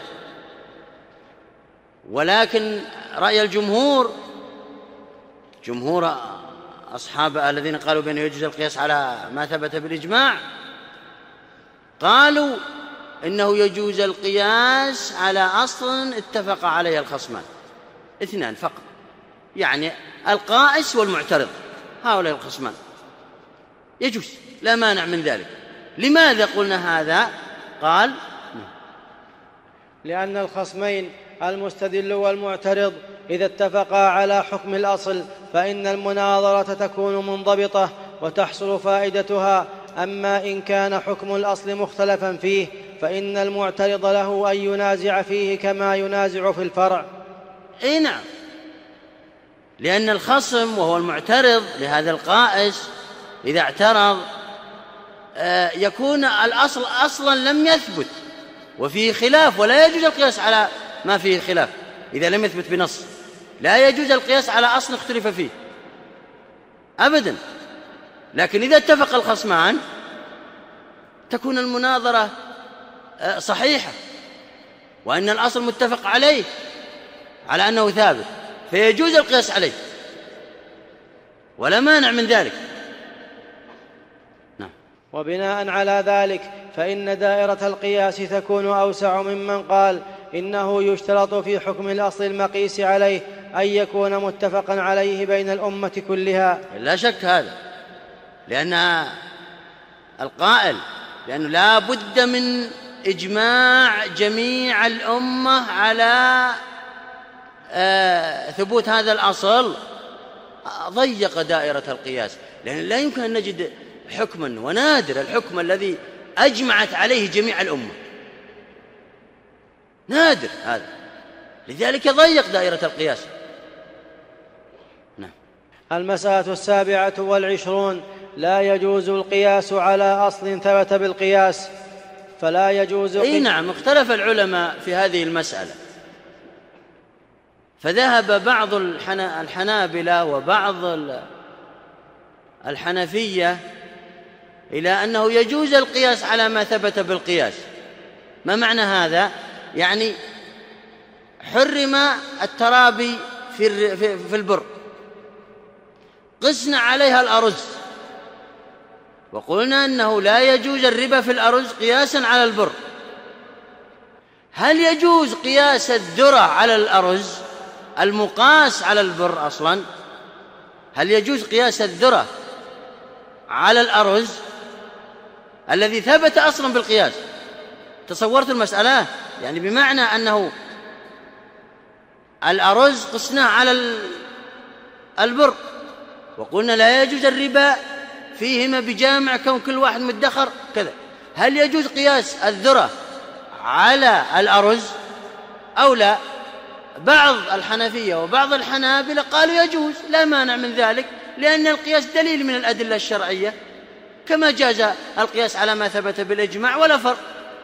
ولكن رأي الجمهور، جمهور أصحاب الذين قالوا بأنه يجوز القياس على ما ثبت بالإجماع، قالوا إنه يجوز القياس على أصل اتفق عليه الخصمان، اثنان فقط، يعني القائس والمعترض، هؤلاء الخصمان يجوز، لا مانع من ذلك. لماذا قلنا هذا؟ قال لأن الخصمين المستدل والمعترض إذا اتفقا على حكم الأصل فإن المناظرة تكون منضبطة وتحصل فائدتها. أما إن كان حكم الأصل مختلفا فيه فإن المعترض له أن ينازع فيه كما ينازع في الفرع. أي نعم، لأن الخصم وهو المعترض لهذا القائس إذا اعترض يكون الأصل أصلا لم يثبت وفيه خلاف، ولا يجوز القياس على ما فيه خلاف. إذا لم يثبت بنص لا يجوز القياس على أصل اختلف فيه أبدا. لكن إذا اتفق الخصمان تكون المناظرة صحيحة، وأن الأصل متفق عليه على أنه ثابت، فيجوز القياس عليه ولا مانع من ذلك. نعم. وبناء على ذلك فإن دائرة القياس تكون أوسع ممن قال إنه يشترط في حكم الأصل المقيس عليه أن يكون متفقا عليه بين الأمة كلها. لا شك هذا، لأن القائل لأنه لا بد من إجماع جميع الأمة على ثبوت هذا الأصل ضيق دائرة القياس، لأن لا يمكن أن نجد حكما، ونادر الحكم الذي أجمعت عليه جميع الأمة، نادر هذا، لذلك ضيق دائرة القياس. نعم. المسألة 27. لا يجوز القياس على أصل ثبت بالقياس، فلا يجوز نعم. اختلف العلماء في هذه المسألة، فذهب بعض الحنابلة وبعض الحنفية إلى أنه يجوز القياس على ما ثبت بالقياس. ما معنى هذا؟ يعني حرم الترابي في البر، قسنا عليها الأرز وقلنا أنه لا يجوز الربا في الأرز قياسا على البر. هل يجوز قياس الذرة على الأرز المقاس على البر أصلا؟ هل يجوز قياس الذرة على الأرز الذي ثبت أصلا بالقياس؟ تصورت المسألة؟ يعني بمعنى أنه الأرز قسناه على البر وقلنا لا يجوز الربا فيهما بجامع كون كل واحد مدخر كذا. هل يجوز قياس الذرة على الأرز أو لا؟ بعض الحنفية وبعض الحنابلة قالوا يجوز، لا مانع من ذلك، لأن القياس دليل من الأدلة الشرعية كما جاز القياس على ما ثبت بالإجماع ولا فرق.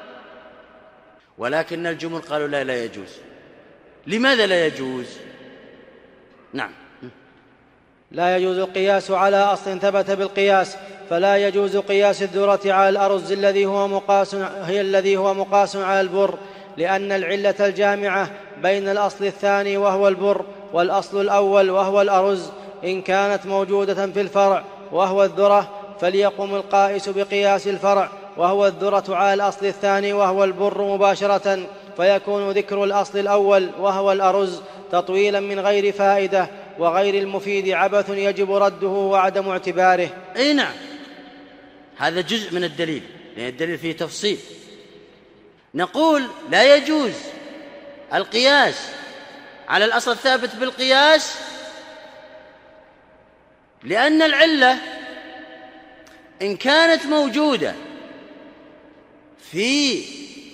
ولكن الجمهور قالوا لا يجوز. لماذا لا يجوز؟ نعم، لا يجوز القياس على أصل ثبت بالقياس، فلا يجوز قياس الذرة على الأرز الذي هو مقاس على البر، لأن العلة الجامعة بين الأصل الثاني وهو البر والأصل الأول وهو الأرز إن كانت موجودة في الفرع وهو الذرة، فليقم القائس بقياس الفرع وهو الذرة على الأصل الثاني وهو البر مباشرة، فيكون ذكر الأصل الأول وهو الأرز تطويلا من غير فائدة، وغير المفيد عبث يجب رده وعدم اعتباره. أي نعم، هذا جزء من الدليل، لأن الدليل فيه تفصيل. نقول لا يجوز القياس على الأصل الثابت بالقياس لأن العلة إن كانت موجودة في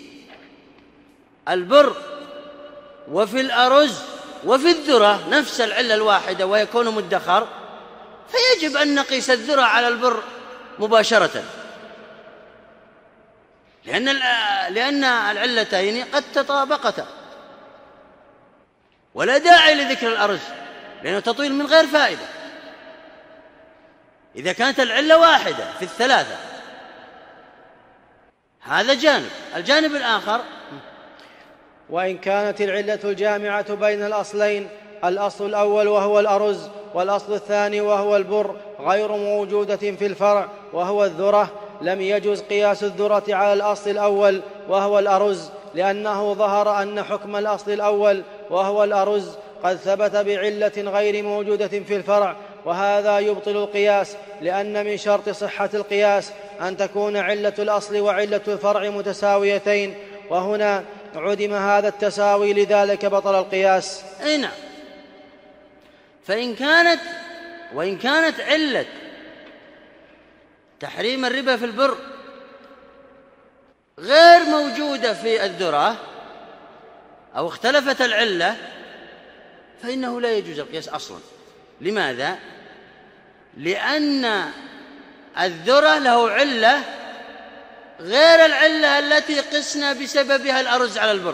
البر وفي الأرز وفي الذرة نفس العلة الواحدة ويكون مدخر، فيجب أن نقيس الذرة على البر مباشرة، لأن العلتين قد تطابقتا، ولا داعي لذكر الأرز لأنه تطويل من غير فائدة إذا كانت العلة واحدة في الثلاثة. هذا جانب. الجانب الآخر، وإن كانت العلة الجامعة بين الأصلين الأصل الأول وهو الأرز والأصل الثاني وهو البر غير موجودة في الفرع وهو الذرة، لم يجز قياس الذرة على الأصل الأول وهو الأرز، لأنه ظهر أن حكم الأصل الأول وهو الأرز قد ثبت بعلة غير موجودة في الفرع، وهذا يبطل القياس، لأن من شرط صحة القياس أن تكون علة الأصل وعلة الفرع متساويتين، وهنا عدم هذا التساوي، لذلك بطل القياس. أي نعم. وإن كانت علة تحريم الربا في البر غير موجودة في الذرة أو اختلفت العلة، فإنه لا يجوز القياس أصلا. لماذا؟ لأن الذرة له علة غير العلة التي قسنا بسببها الأرز على البر.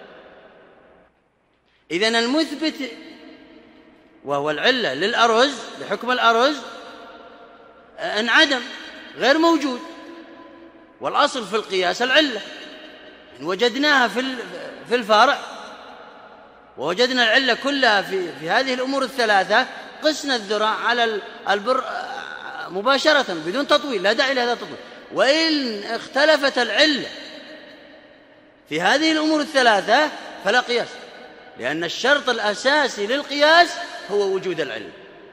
إذن المثبت وهو العلة للأرز لحكم الأرز انعدم، غير موجود، والأصل في القياس العلة. إن وجدناها في الفرع ووجدنا العلة كلها في هذه الأمور الثلاثة، قسنا الذرة على البر مباشرة بدون تطويل، لا داعي لهذا التطويل. وإن اختلفت العلة في هذه الأمور الثلاثة فلا قياس، لأن الشرط الأساسي للقياس هو وجود العلة،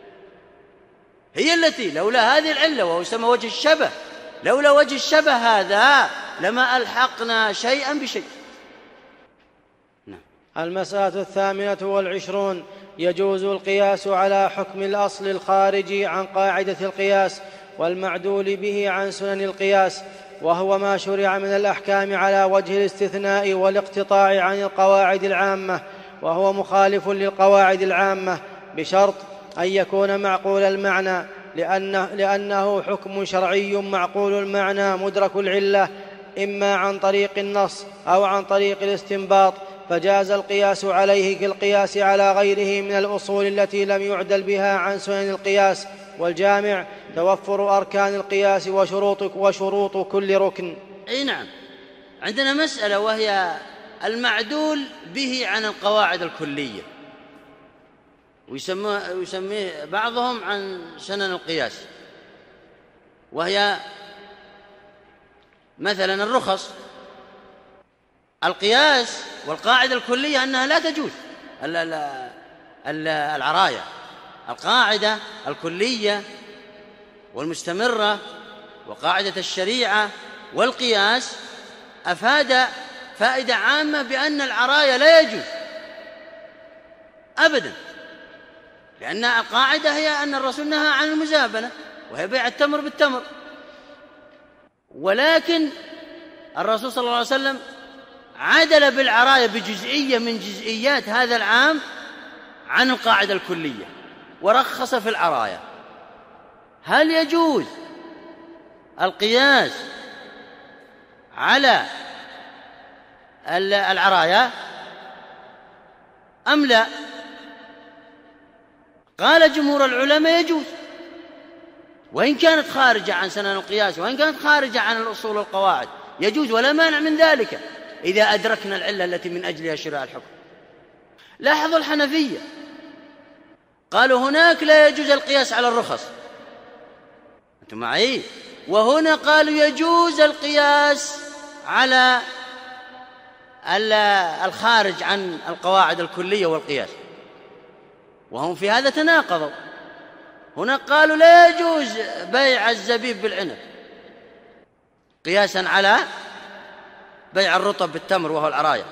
هي التي لولا هذه العلة، وهو يسمى وجه الشبه، لولا وجه الشبه هذا لما ألحقنا شيئا بشيء. المسألة 28 يجوز القياس على حكم الأصل الخارج عن قاعدة القياس والمعدول به عن سنن القياس، وهو ما شرع من الأحكام على وجه الاستثناء والاقتطاع عن القواعد العامة، وهو مخالف للقواعد العامة بشرط أن يكون معقول المعنى، لأنه حكم شرعي معقول المعنى مدرك العلة، إما عن طريق النص أو عن طريق الاستنباط، فجاز القياس عليه كالقياس على غيره من الأصول التي لم يعدل بها عن سنن القياس. والجامع توفر أركان القياس وشروط كل ركن. أي نعم. عندنا مسألة وهي المعدول به عن القواعد الكلية، ويسميه بعضهم عن سنن القياس، وهي مثلا الرخص. القياس والقاعدة الكلية أنها لا تجوز العراية. القاعدة الكلية والمستمرة وقاعدة الشريعة والقياس أفاد فائدة عامة بأن العراية لا يجوز أبدا، لأن القاعدة هي أن الرسول نهى عن المزابنة وهي بيع التمر بالتمر، ولكن الرسول صلى الله عليه وسلم عدل بالعراية بجزئية من جزئيات هذا العام عن القاعدة الكلية ورخص في العراية. هل يجوز القياس على العراية أم لا؟ قال جمهور العلماء يجوز، وإن كانت خارجة عن سنن القياس وإن كانت خارجة عن الأصول والقواعد يجوز، ولا مانع من ذلك إذا أدركنا العلة التي من أجلها شرع الحكم. لاحظوا الحنفية قالوا هناك لا يجوز القياس على الرخص، أنتم معي؟ وهنا قالوا يجوز القياس على الخارج عن القواعد الكلية والقياس، وهم في هذا تناقضوا. هنا قالوا لا يجوز بيع الزبيب بالعنب قياسا على بيع الرطب بالتمر وهو العراية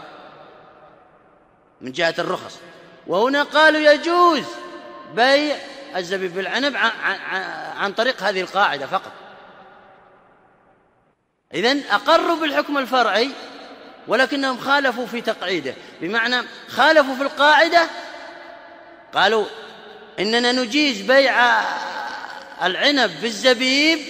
من جهة الرخص، وهنا قالوا يجوز بيع الزبيب بالعنب عن طريق هذه القاعدة فقط. إذن أقروا بالحكم الفرعي ولكنهم خالفوا في تقعيده، بمعنى خالفوا في القاعدة. قالوا إننا نجيز بيع العنب بالزبيب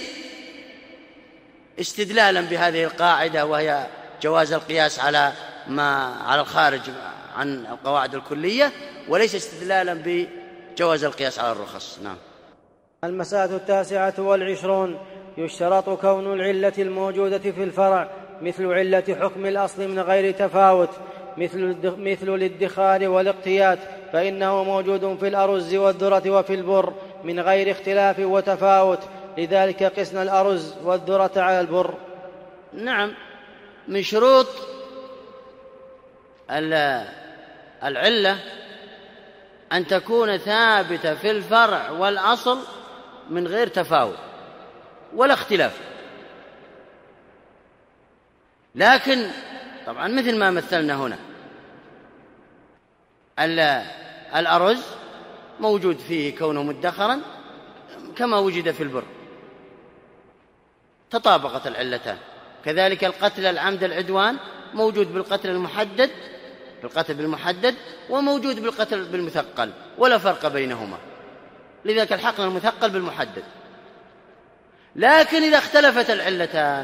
استدلالا بهذه القاعدة وهي جواز القياس على الخارج عن القواعد الكلية، وليس استدلالا بجواز القياس على الرخص. نعم. المسألة 29. يشترط كون العلة الموجودة في الفرع مثل علة حكم الأصل من غير تفاوت، مثل الادخار والاقتيات، فإنه موجود في الأرز والذرة وفي البر من غير اختلاف وتفاوت، لذلك قسنا الأرز والذرة على البر. نعم، من شروط العلة أن تكون ثابتة في الفرع والأصل من غير تفاوت ولا اختلاف. لكن طبعا مثل ما مثلنا هنا، الأرز موجود فيه كونه مدخرا كما وجد في البر، تطابقت العلتان. كذلك القتل العمد العدوان موجود بالقتل المحدد، بالقتل بالمحدد، وموجود بالقتل بالمثقل، ولا فرق بينهما، لذلك الحقنا المثقل بالمحدد. لكن إذا اختلفت العلتان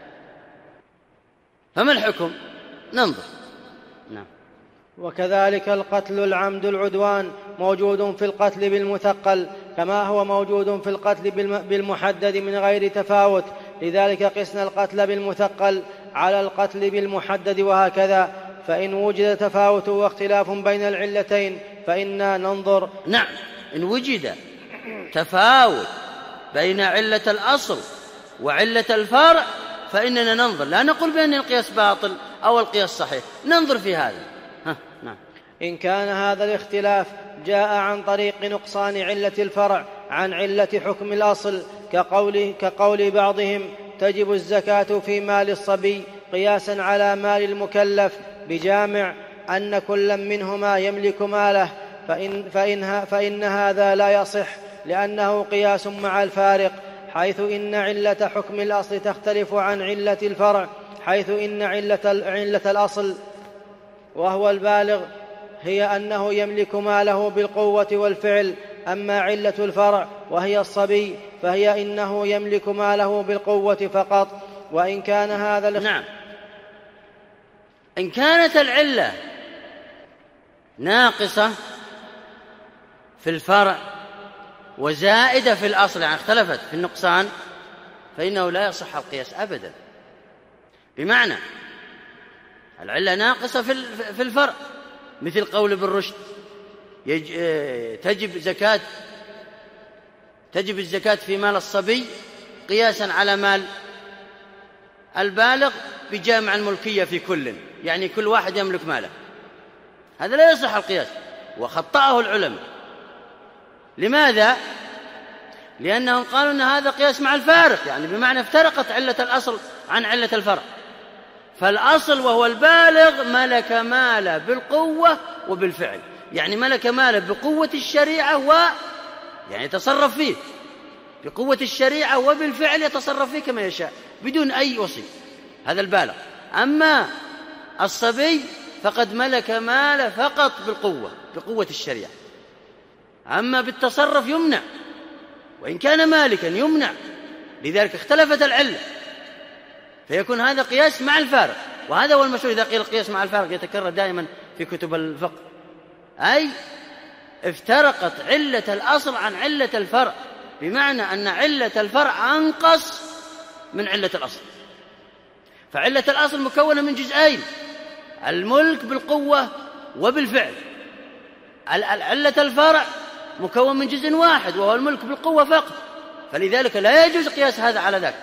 فما الحكم؟ ننظر. نعم. وكذلك القتل العمد العدوان موجود في القتل بالمثقل كما هو موجود في القتل بالمحدد من غير تفاوت، لذلك قسنا القتل بالمثقل على القتل بالمحدد، وهكذا. فإن وجد تفاوت واختلاف بين العلتين فإنا ننظر. نعم، إن وجد تفاوت بين علة الأصل وعلة الفرع فإننا ننظر، لا نقول بأن القياس باطل أو القياس صحيح، ننظر في هذا. نعم. إن كان هذا الاختلاف جاء عن طريق نقصان علة الفرع عن علة حكم الأصل، كقول بعضهم تجب الزكاة في مال الصبي قياسا على مال المكلف، بجامع أن كلا منهما يملك ماله، فإن هذا لا يصح، لأنه قياس مع الفارق، حيث إن علة حكم الأصل تختلف عن علة الفرع، حيث إن علة الأصل وهو البالغ هي أنه يملك ماله بالقوة والفعل، أما علة الفرع وهي الصبي فهي إنه يملك ماله بالقوة فقط. وإن كان هذا نعم، إن كانت العلة ناقصة في الفرع وزائدة في الأصل، يعني اختلفت في النقصان، فإنه لا يصح القياس أبدا. بمعنى العلة ناقصة في الفرع، مثل قول ابن رشد تجب الزكاة في مال الصبي قياسا على مال البالغ بجامع الملكية في كل، يعني كل واحد يملك ماله. هذا لا يصح القياس، وخطأه العلماء. لماذا؟ لأنهم قالوا أن هذا قياس مع الفارق، يعني بمعنى افترقت علة الأصل عن علة الفرع. فالأصل وهو البالغ ملك ماله بالقوة وبالفعل، يعني ملك ماله بقوة الشريعة يعني يتصرف فيه بقوة الشريعة، وبالفعل يتصرف فيه كما يشاء بدون أي وصي، هذا البالغ. أما الصبي فقد ملك ماله فقط بقوة الشريعة، أما بالتصرف يمنع، وإن كان مالكا يمنع. لذلك اختلفت العلة، فيكون هذا قياس مع الفارق. وهذا هو المشهور، إذا قيل القياس مع الفارق يتكرر دائما في كتب الفقه، أي افترقت علة الأصل عن علة الفرع، بمعنى أن علة الفرع أنقص من علة الأصل. فعلة الأصل مكونة من جزئين، الملك بالقوة وبالفعل. علة الفرع مكون من جزء واحد وهو الملك بالقوة فقط، فلذلك لا يجوز قياس هذا على ذاك.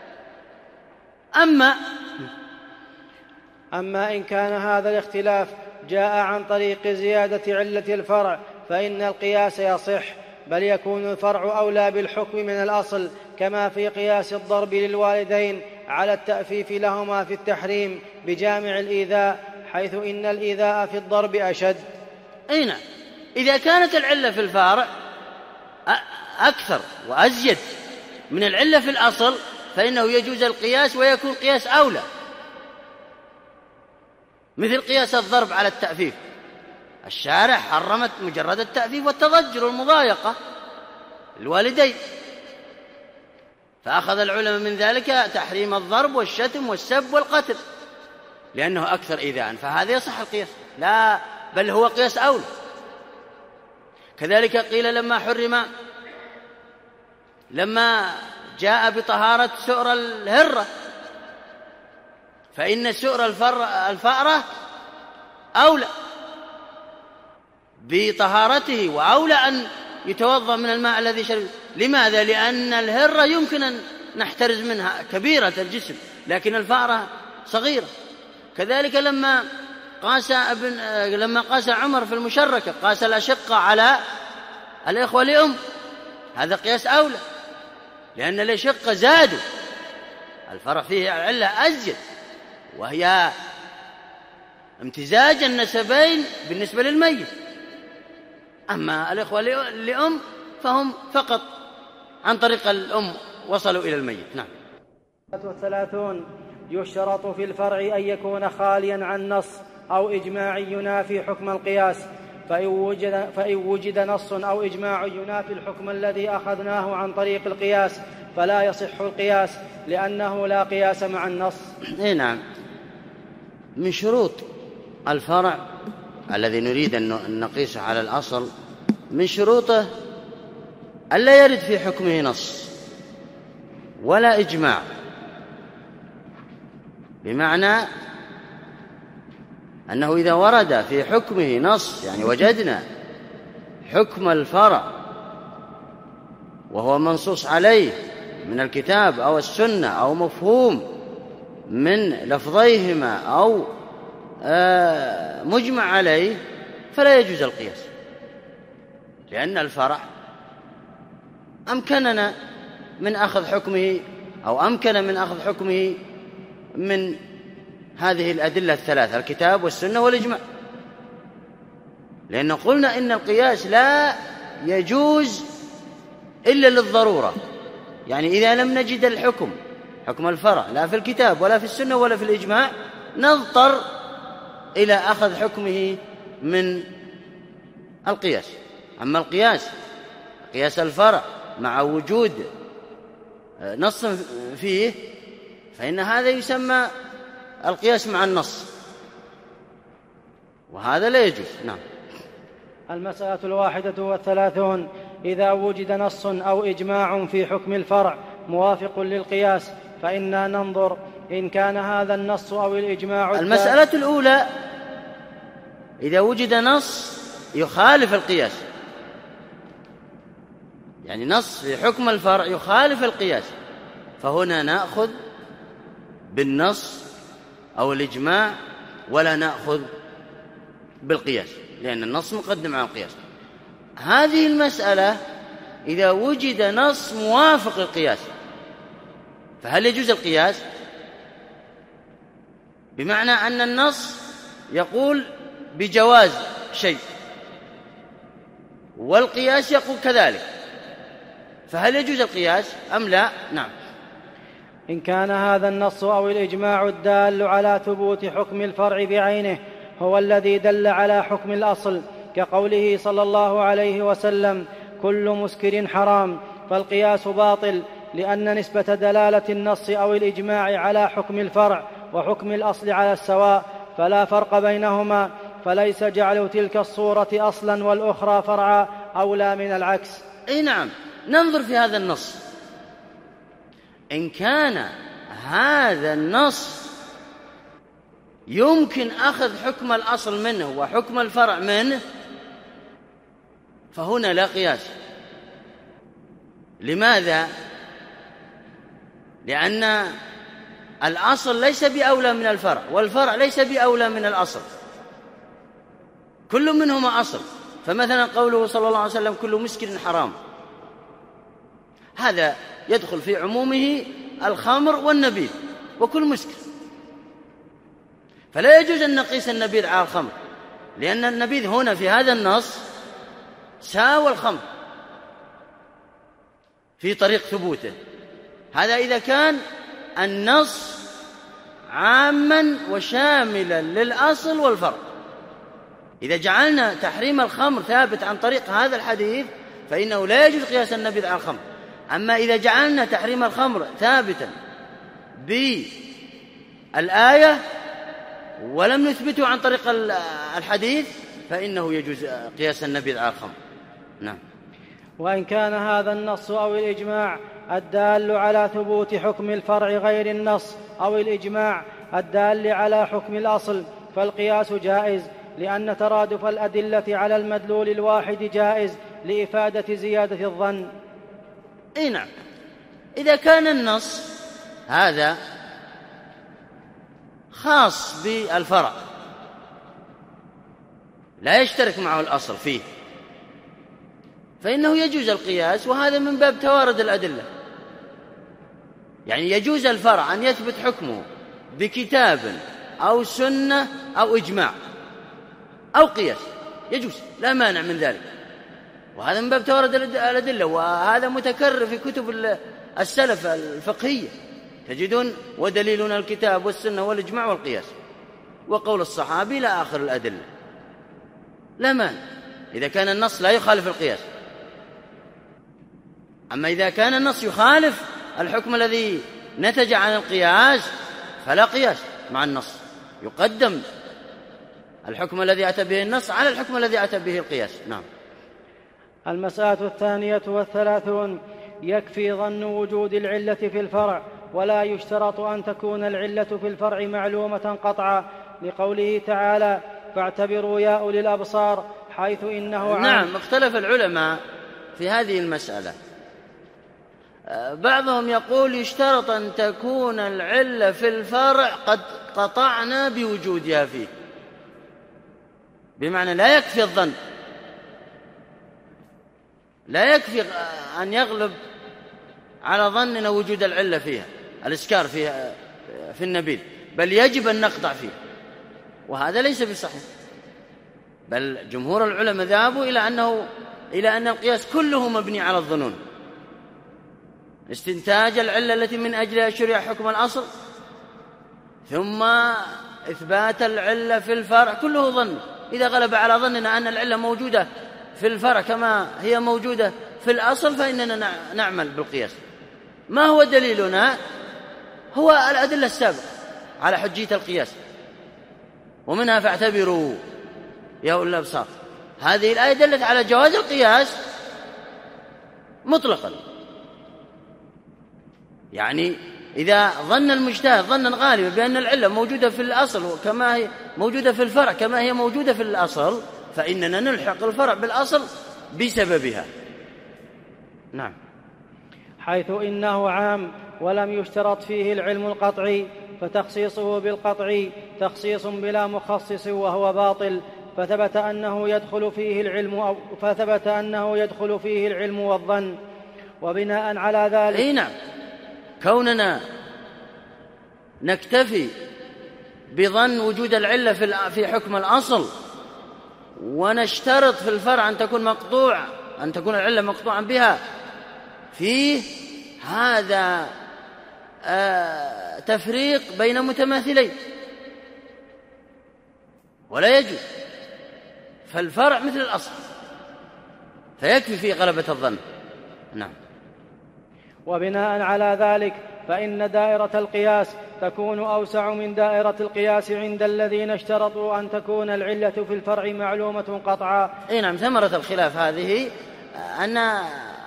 أما إن كان هذا الاختلاف جاء عن طريق زيادة علة الفرع فإن القياس يصح، بل يكون الفرع أولى بالحكم من الأصل، كما في قياس الضرب للوالدين على التأفيف لهما في التحريم بجامع الإيذاء، حيث إن الإيذاء في الضرب أشد. نعم، إذا كانت العلة في الفارع أكثر وأزيد من العلة في الأصل فإنه يجوز القياس ويكون قياس أولى، مثل قياس الضرب على التأفيف. الشارع حرمت مجرد التأفيف والتضجر والمضايقة الوالدين، فأخذ العلماء من ذلك تحريم الضرب والشتم والسب والقتل لأنه أكثر إيذاء، فهذا يصح القياس، لا بل هو قياس أولى. كذلك قيل لما جاء بطهارة سؤر الهرة، فإن سؤر الفأرة أولى بطهارته، وأولى أن يتوضأ من الماء الذي شرب. لماذا؟ لأن الهرة يمكن أن نحترز منها، كبيرة الجسم، لكن الفأرة صغيرة. كذلك لما قاس عمر في المشركة قاس الأشقة على الإخوة لأم، هذا قياس أولى، لأن الأشقة زادوا، الفرع فيه علة أزيد، وهي امتزاج النسبين بالنسبة للميت. أما الإخوة لأم فهم فقط عن طريق الأم وصلوا إلى الميت. نعم. 33 يشترط في الفرع أن يكون خاليا عن نص أو إجماع ينافي حكم القياس، فإن وجد نص أو إجماع ينافي الحكم الذي أخذناه عن طريق القياس فلا يصح القياس، لأنه لا قياس مع النص. نعم، من شروط الفرع الذي نريد أن نقيسه على الأصل، من شروطه ألا يرد في حكمه نص ولا إجماع، بمعنى أنه إذا ورد في حكمه نص، يعني وجدنا حكم الفرع وهو منصوص عليه من الكتاب أو السنة أو مفهوم من لفظيهما أو مجمع عليه، فلا يجوز القياس، لأن الفرع أمكننا من أخذ حكمه أو أمكن من أخذ حكمه من هذه الأدلة الثلاثة، الكتاب والسنة والإجماع. لأن قلنا إن القياس لا يجوز إلا للضرورة، يعني إذا لم نجد حكم الفرع لا في الكتاب ولا في السنة ولا في الإجماع، نضطر إلى أخذ حكمه من القياس. أما قياس الفرع مع وجود نص فيه فإن هذا يسمى القياس مع النص، وهذا لا يجوز. نعم. 31 إذا وجد نص أو إجماع في حكم الفرع موافق للقياس فإنا ننظر إن كان هذا النص أو الإجماع المسألة الأولى إذا وجد نص يخالف القياس، يعني نص في حكم الفرع يخالف القياس، فهنا نأخذ بالنص أو الإجماع ولا نأخذ بالقياس، لأن النص مقدم على القياس. هذه المسألة إذا وجد نص موافق للقياس، فهل يجوز القياس؟ بمعنى أن النص يقول بجواز شيء والقياس يقول كذلك، فهل يجوز القياس أم لا؟ نعم. إن كان هذا النص أو الإجماع الدال على ثبوت حكم الفرع بعينه هو الذي دل على حكم الأصل، كقوله صلى الله عليه وسلم: كل مسكر حرام، فالقياس باطل، لأن نسبة دلالة النص أو الإجماع على حكم الفرع وحكم الأصل على السواء، فلا فرق بينهما، فليس جعل تلك الصورة أصلا والأخرى فرعا أولى من العكس. أي نعم. ننظر في هذا النص، إن كان هذا النص يمكن أخذ حكم الأصل منه وحكم الفرع منه فهنا لا قياس. لماذا؟ لأن الأصل ليس بأولى من الفرع، والفرع ليس بأولى من الأصل، كل منهما أصل. فمثلا قوله صلى الله عليه وسلم: كل مسكر حرام، هذا يدخل في عمومه الخمر والنبيذ وكل مسكر، فلا يجوز أن نقيس النبيذ على الخمر، لأن النبيذ هنا في هذا النص ساوى الخمر في طريق ثبوته. هذا إذا كان النص عاما وشاملا للأصل والفرع. إذا جعلنا تحريم الخمر ثابت عن طريق هذا الحديث فإنه لا يجوز قياس النبيذ على الخمر. أما إذا جعلنا تحريم الخمر ثابتا بالآية ولم نثبته عن طريق الحديث فإنه يجوز قياس النبيذ على الخمر. نعم. وإن كان هذا النص أو الإجماع الدال على ثبوت حكم الفرع غير النص أو الإجماع الدال على حكم الأصل، فالقياس جائز، لأن ترادف الأدلة على المدلول الواحد جائز لإفادة زيادة الظن. أي نعم. إذا كان النص هذا خاص بالفرع لا يشترك معه الأصل فيه فإنه يجوز القياس، وهذا من باب توارد الأدلة. يعني يجوز الفرع أن يثبت حكمه بكتاب أو سنة أو إجماع أو قياس، يجوز، لا مانع من ذلك، وهذا من باب توارد الأدلة. وهذا متكرر في كتب السلف الفقهية، تجدون: ودليلنا الكتاب والسنة والإجماع والقياس، وقول الصحابي إلى آخر الأدلة، لا مانع إذا كان النص لا يخالف القياس. أما إذا كان النص يخالف الحكم الذي نتج عن القياس فلا قياس مع النص، يقدم الحكم الذي أتى به النص على الحكم الذي أتى به القياس. نعم. المسألة 32: يكفي ظن وجود العلة في الفرع، ولا يشترط أن تكون العلة في الفرع معلومة قطعا، لقوله تعالى: فاعتبروا يا أولي الأبصار، حيث إنه نعم. اختلف العلماء في هذه المسألة. بعضهم يقول يشترط أن تكون العلة في الفرع قد قطعنا بوجودها فيه، بمعنى لا يكفي الظن، لا يكفي أن يغلب على ظننا وجود العلة فيها، الإسكار فيها في النبيذ، بل يجب أن نقطع فيه، وهذا ليس بصحيح. بل جمهور العلماء ذهبوا إلى أن القياس كله مبني على الظنون، استنتاج العلة التي من أجلها شرع حكم الأصل، ثم إثبات العلة في الفرع، كله ظن. إذا غلب على ظننا أن العلة موجودة في الفرع كما هي موجودة في الأصل فإننا نعمل بالقياس. ما هو دليلنا؟ هو الأدلة السابقة على حجية القياس، ومنها فاعتبروا يا أولي الأبصار. هذه الآية دلت على جواز القياس مطلقا، يعني إذا ظن المجتهد ظنا غالبا بأن العلة موجودة في الأصل كما هي موجودة في الفرع كما هي موجودة في الأصل، فإننا نلحق الفرع بالأصل بسببها. نعم. حيث إنه عام ولم يشترط فيه العلم القطعي، فتخصيصه بالقطعي تخصيص بلا مخصص وهو باطل، فثبت أنه يدخل فيه العلم والظن. وبناء على ذلك نعم، كوننا نكتفي بظن وجود العلة في حكم الأصل ونشترط في الفرع أن تكون العلة مقطوعا بها فيه، هذا تفريق بين متماثلين ولا يجوز. فالفرع مثل الأصل فيكفي فيه غلبة الظن. نعم. وبناء على ذلك فإن دائرة القياس تكون أوسع من دائرة القياس عند الذين اشترطوا أن تكون العلة في الفرع معلومة قطعا. نعم. ثمرة الخلاف هذه أن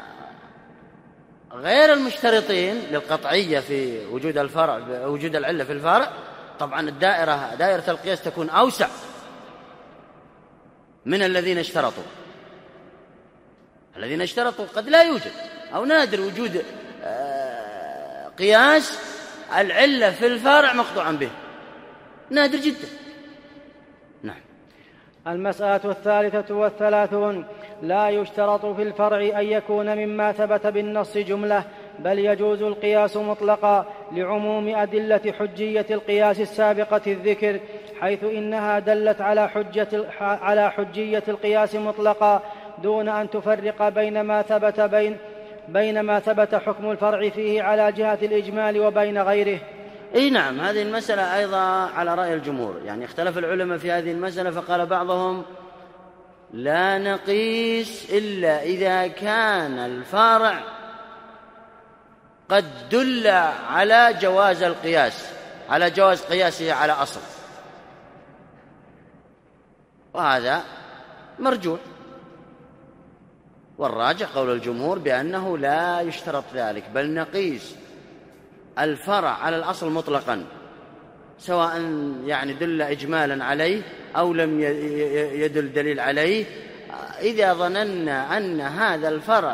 غير المشترطين للقطعية في وجود العلة في الفرع، طبعا دائرة القياس تكون أوسع من الذين اشترطوا. الذين اشترطوا قد لا يوجد أو نادر وجود قياس العلة في الفرع مقطوعا به، نادر جدا. نعم. المسألة 33 لا يشترط في الفرع أن يكون مما ثبت بالنص جملة، بل يجوز القياس مطلقا لعموم أدلة حجية القياس السابقة الذكر، حيث إنها دلت على حجية القياس مطلقا دون أن تفرق بين ما ثبت حكم الفرع فيه على جهة الإجمال وبين غيره. نعم. هذه المسألة أيضا على رأي الجمهور، يعني اختلف العلماء في هذه المسألة، فقال بعضهم لا نقيس إلا إذا كان الفرع قد دل على جواز القياس، على جواز قياسه على أصل، وهذا مرجوح. والراجح قول الجمهور بأنه لا يشترط ذلك، بل نقيس الفرع على الأصل مطلقا، سواء يعني دل إجمالا عليه أو لم يدل دليل عليه. إذا ظننا أن هذا الفرع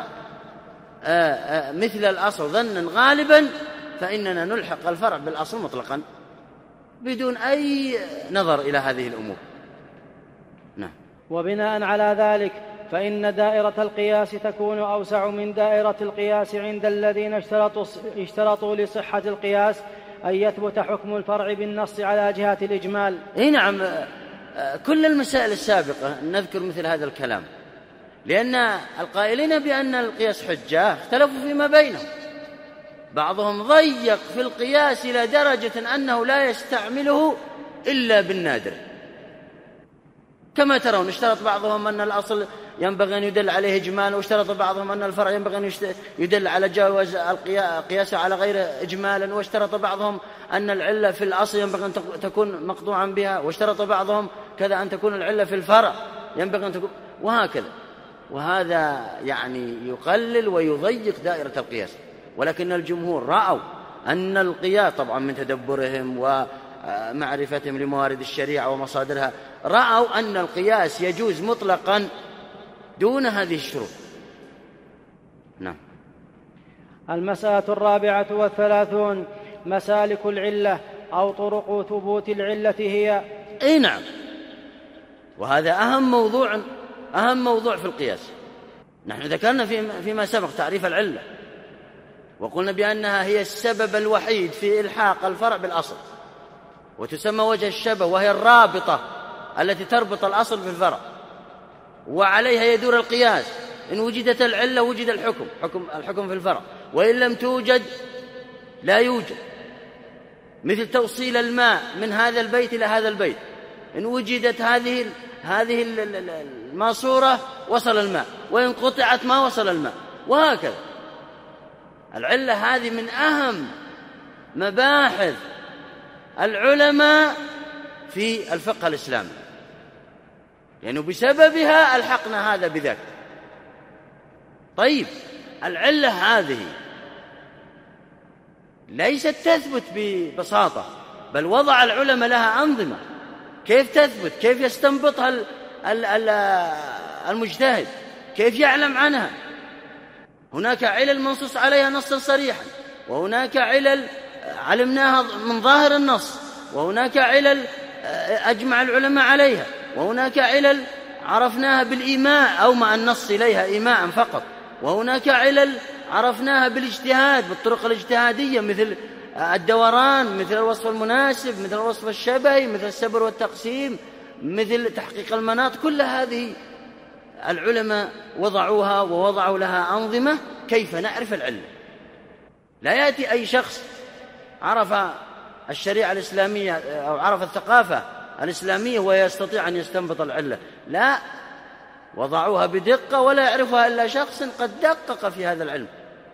مثل الأصل ظنا غالبا فإننا نلحق الفرع بالأصل مطلقا بدون أي نظر إلى هذه الأمور. نعم. وبناء على ذلك فإن دائرة القياس تكون أوسع من دائرة القياس عند الذين اشترطوا لصحة القياس أن يثبت حكم الفرع بالنص على جهة الإجمال. نعم. كل المسائل السابقة نذكر مثل هذا الكلام، لأن القائلين بأن القياس حجة اختلفوا فيما بينهم. بعضهم ضيق في القياس إلى درجة أنه لا يستعمله إلا بالنادر، كما ترون. اشترط بعضهم أن الأصل ينبغي أن يدل عليه إجمالا، واشترط بعضهم أن الفرع ينبغي أن يدل على جواز القياس على غير إجمالا، واشترط بعضهم أن العلة في الأصل ينبغي أن تكون مقطوعا بها، واشترط بعضهم كذا أن تكون العلة في الفرع ينبغي أن تكون، وهكذا. وهذا يعني يقلل ويضيق دائرة القياس. ولكن الجمهور رأوا أن القياس طبعا من تدبرهم ومعرفتهم لموارد الشريعة ومصادرها، رأوا أن القياس يجوز مطلقا دون هذه الشروط. نعم. المسألة 34 مسالك العلة أو طرق ثبوت العلة هي. نعم. وهذا أهم موضوع في القياس. نحن ذكرنا فيما سبق تعريف العلة، وقلنا بأنها هي السبب الوحيد في إلحاق الفرع بالأصل، وتسمى وجه الشبه، وهي الرابطة التي تربط الأصل في الفرع، وعليها يدور القياس. إن وجدت العلة وجد الحكم في الفرع، وإن لم توجد لا يوجد. مثل توصيل الماء من هذا البيت إلى هذا البيت، إن وجدت هذه الماسورة وصل الماء، وإن قطعت ما وصل الماء، وهكذا. العلة هذه من أهم مباحث العلماء في الفقه الإسلامي، لأنه بسببها ألحقنا هذا بذاك. طيب، العلة هذه ليست تثبت ببساطة، بل وضع العلماء لها أنظمة كيف تثبت، كيف يستنبطها المجتهد، كيف يعلم عنها. هناك علل منصوص عليها نصا صريحا، وهناك علل علمناها من ظاهر النص، وهناك علل أجمع العلماء عليها، وهناك علل عرفناها بالإيماء أو مع النص إليها إيماء فقط، وهناك علل عرفناها بالاجتهاد بالطرق الاجتهادية مثل الدوران، مثل الوصف المناسب، مثل الوصف الشبهي، مثل السبر والتقسيم، مثل تحقيق المناط. كل هذه العلماء وضعوها ووضعوا لها أنظمة كيف نعرف العلة. لا يأتي أي شخص عرف الشريعة الإسلامية أو عرف الثقافة الإسلامية ويستطيع أن يستنبط العلة، لا، وضعوها بدقة، ولا يعرفها إلا شخص قد دقق في هذا العلم،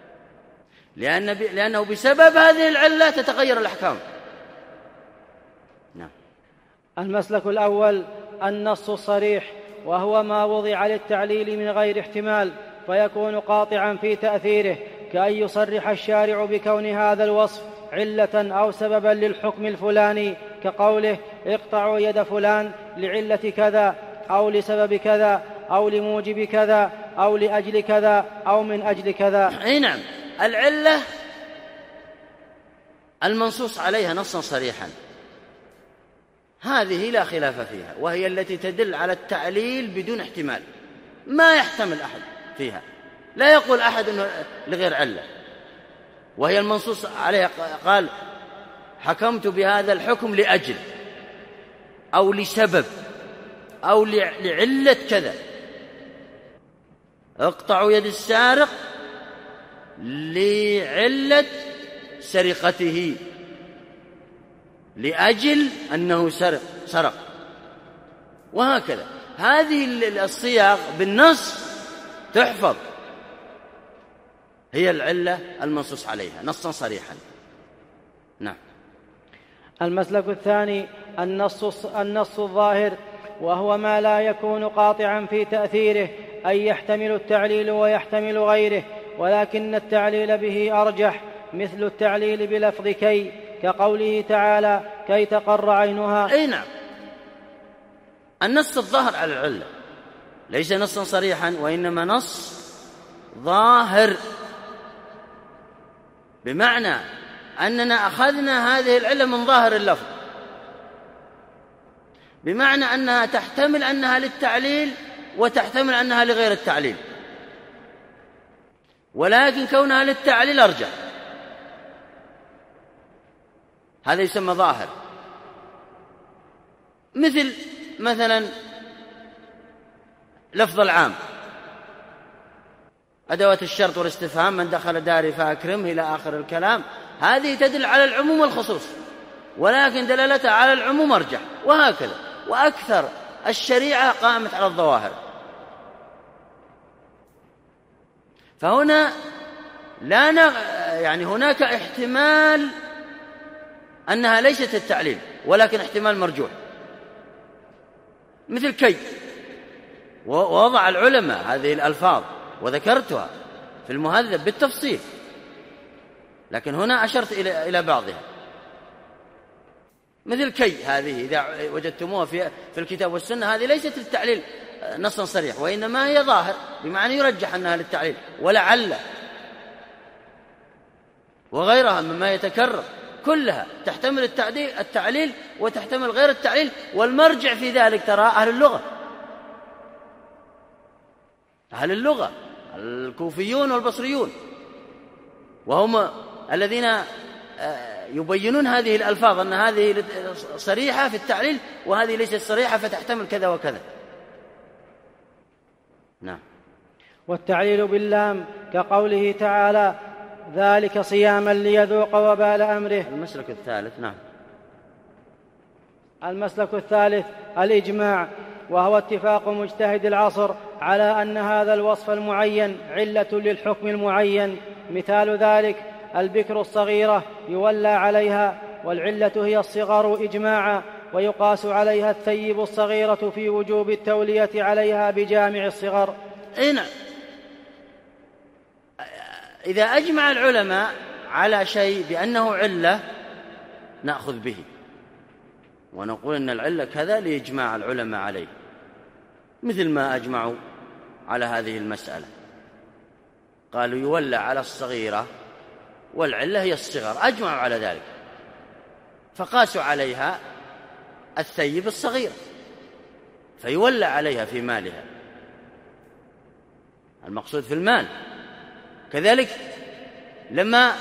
لأنه بسبب هذه العلة تتغير الأحكام. نعم. المسلك الأول النص الصريح، وهو ما وضع للتعليل من غير احتمال فيكون قاطعا في تأثيره، كأن يصرح الشارع بكون هذا الوصف علة أو سببا للحكم الفلاني، كقوله اقطعوا يد فلان لعلة كذا أو لسبب كذا أو لموجب كذا أو لأجل كذا أو من أجل كذا. أي نعم، العلة المنصوص عليها نصا صريحا هذه لا خلاف فيها، وهي التي تدل على التعليل بدون احتمال، ما يحتمل أحد فيها، لا يقول أحد إنه لغير علة، وهي المنصوص عليها. قال حكمت بهذا الحكم لأجل أو لسبب أو لعلة كذا. اقطعوا يد السارق لعلة سرقته، لأجل أنه سرق، وهكذا. هذه الصيغ بالنص تحفظ، هي العلة المنصوص عليها نصا صريحا. نعم. المسلك الثاني النص الظاهر، وهو ما لا يكون قاطعا في تأثيره، أي يحتمل التعليل ويحتمل غيره، ولكن التعليل به أرجح، مثل التعليل بلفظ كي، كقوله تعالى كي تقر عينها. أي نعم، النص الظاهر على العلة ليس نصا صريحا، وإنما نص ظاهر، بمعنى أننا أخذنا هذه العلة من ظاهر اللفظ، بمعنى أنها تحتمل أنها للتعليل وتحتمل أنها لغير التعليل، ولكن كونها للتعليل أرجح، هذا يسمى ظاهر. مثلا لفظ العام، أدوات الشرط والاستفهام، من دخل داري فأكرمه إلى آخر الكلام، هذه تدل على العموم والخصوص، ولكن دلالتها على العموم أرجح، وهكذا. وأكثر الشريعة قامت على الظواهر، فهنا هناك احتمال أنها ليست التعليل، ولكن احتمال مرجوح، مثل كي، ووضع العلماء هذه الألفاظ وذكرتها في المهذب بالتفصيل، لكن هنا أشرت إلى بعضها. مثل كي هذه إذا وجدتموها في الكتاب والسنة، هذه ليست للتعليل نصا صريح، وإنما هي ظاهر، بمعنى يرجح أنها للتعليل، ولعل وغيرها مما يتكرر، كلها تحتمل التعليل وتحتمل غير التعليل، والمرجع في ذلك ترى أهل اللغة الكوفيون والبصريون، وهم الذين يبينون هذه الألفاظ، أن هذه صريحة في التعليل وهذه ليست صريحة فتحتمل كذا وكذا. نعم. والتعليل باللام، كقوله تعالى ذلك صياما ليذوق وبال أمره. المسلك الثالث. نعم. المسلك الثالث الإجماع، وهو اتفاق مجتهد العصر على أن هذا الوصف المعين علة للحكم المعين. مثال ذلك البكر الصغيرة يولى عليها، والعلة هي الصغر إجماعا، ويقاس عليها الثيب الصغيرة في وجوب التولية عليها بجامع الصغر. نعم. إذا أجمع العلماء على شيء بأنه علة نأخذ به ونقول إن العلة كذا لإجماع العلماء عليه، مثل ما أجمعوا على هذه المسألة، قالوا يولى على الصغيرة والعلة هي الصغر، أجمعوا على ذلك، فقاسوا عليها الثيب الصغيرة فيولى عليها في مالها، المقصود في المال. كذلك لما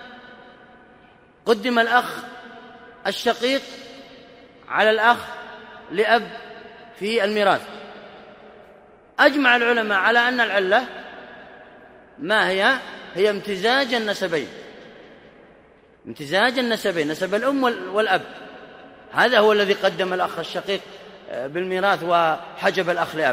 قدم الأخ الشقيق على الأخ لأب في الميراث، أجمع العلماء على أن العلة ما هي امتزاج النسبين، امتزاج النسبين، نسب الأم والأب، هذا هو الذي قدم الأخ الشقيق بالميراث وحجب الأخ لأب.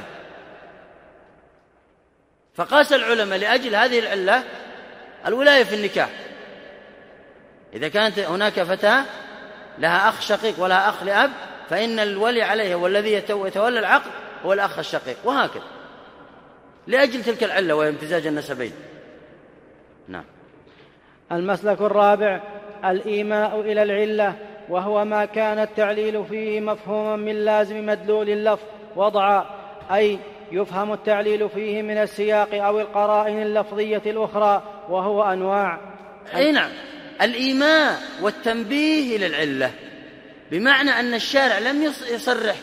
فقاس العلماء لأجل هذه العلة الولاية في النكاح، إذا كانت هناك فتاة لها أخ شقيق ولها أخ لأب فإن الولي عليها والذي يتولى العقد هو الأخ الشقيق، وهكذا لأجل تلك العلة وهي امتزاج النسبين. نعم. المسلك الرابع الإيماء إلى العلة، وهو ما كان التعليل فيه مفهوما من لازم مدلول اللفظ وضعا، أي يفهم التعليل فيه من السياق أو القرائن اللفظية الأخرى، وهو أنواع. أي نعم، الإيماء والتنبيه إلى العلة، بمعنى أن الشارع لم يصرح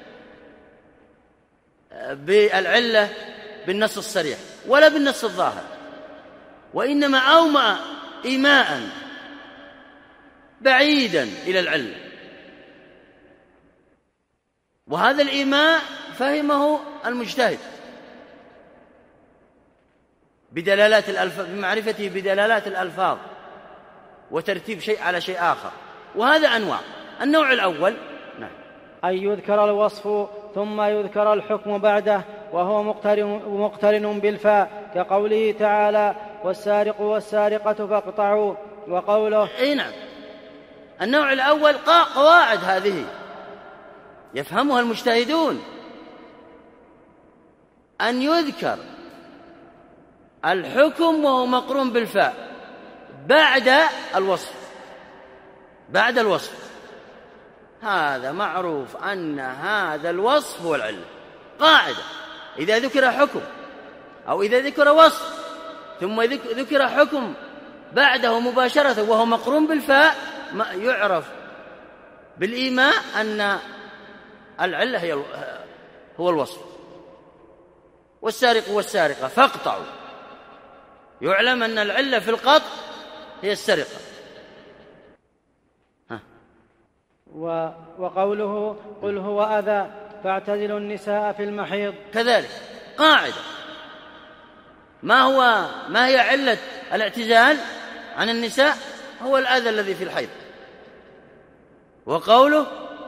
بالعلة بالنص الصريح ولا بالنص الظاهر، وإنما أومأ إيماء بعيدا إلى العلة، وهذا الإيماء فهمه المجتهد بدلالات الألفاظ، بمعرفته بدلالات الألفاظ وترتيب شيء على شيء آخر، وهذا أنواع. النوع الأول نعم، أن يذكر الوصف ثم يذكر الحكم بعده، وهو مقترن بالفاء، كقوله تعالى والسارق والسارقة فاقطعوا، وقوله. أي نعم، النوع الأول قواعد هذه يفهمها المجتهدون، أن يذكر الحكم وهو مقرون بالفاء بعد الوصف، بعد الوصف، هذا معروف أن هذا الوصف هو العلة، قاعدة. إذا ذكر حكم أو إذا ذكر وصف ثم ذكر حكم بعده مباشرة وهو مقرون بالفاء يعرف بالإيماء أن العلة هو الوصف. والسارق والسارقة فاقطعوا، يعلم أن العلة في القطع هي السرقة. وقوله قل هو أذى فاعتزلوا النساء في المحيض، كذلك قاعدة. ما هي علة الاعتزال عن النساء؟ هو الأذى الذي في الحيض. وقوله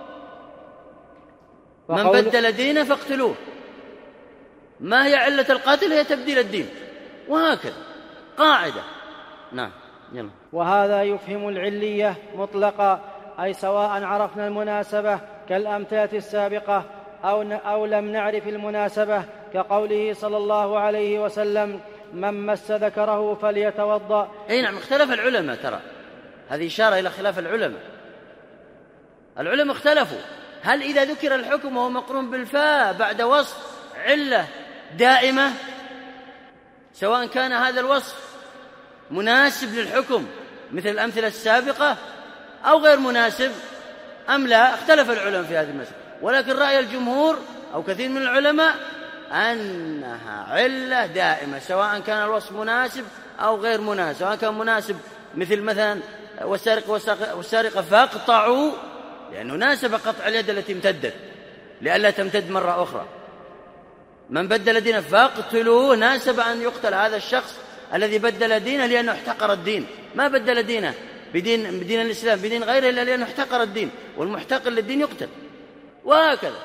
من بدل دينه فاقتلوه، ما هي علة القتل؟ هي تبديل الدين، وهكذا قاعدة. نعم. يلا. وهذا يفهم العلية مطلقا، أي سواء عرفنا المناسبة كالأمثلة السابقة أو لم نعرف المناسبة، كقوله صلى الله عليه وسلم من مس ذكره فليتوضأ. أي نعم، اختلف العلماء، ترى هذه إشارة إلى خلاف العلماء. العلماء اختلفوا، هل إذا ذكر الحكم وهو مقرون بالفاء بعد وصف علة دائمة سواء كان هذا الوصف مناسب للحكم مثل الأمثلة السابقة أو غير مناسب أم لا؟ اختلف العلماء في هذه المسألة، ولكن رأي الجمهور أو كثير من العلماء أنها علة دائمة سواء كان الوصف مناسب أو غير مناسب. سواء كان مناسب مثلا والسارق والسارقة فاقطعوا، لأنه ناسب قطع اليد التي امتدت لئلا تمتد مرة أخرى. من بدل دينه فاقتلوه، ناسب أن يقتل هذا الشخص الذي بدل دينه لأنه احتقر الدين، ما بدل دينه بدين الإسلام بدين غيره إلا لأنه احتقر الدين، والمحتقر للدين يقتل، وهكذا.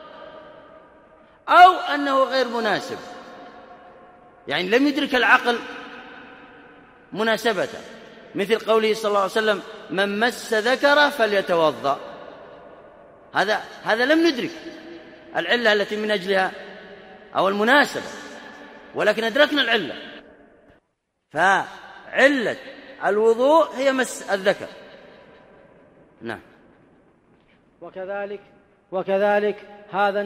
أو أنه غير مناسب، يعني لم يدرك العقل مناسبته، مثل قوله صلى الله عليه وسلم من مس ذكره فليتوضأ، هذا لم ندرك العلة التي من أجلها أو المناسبة، ولكن أدركنا العلة. فعلة الوضوء هي مس الذكر. نعم. وكذلك هذا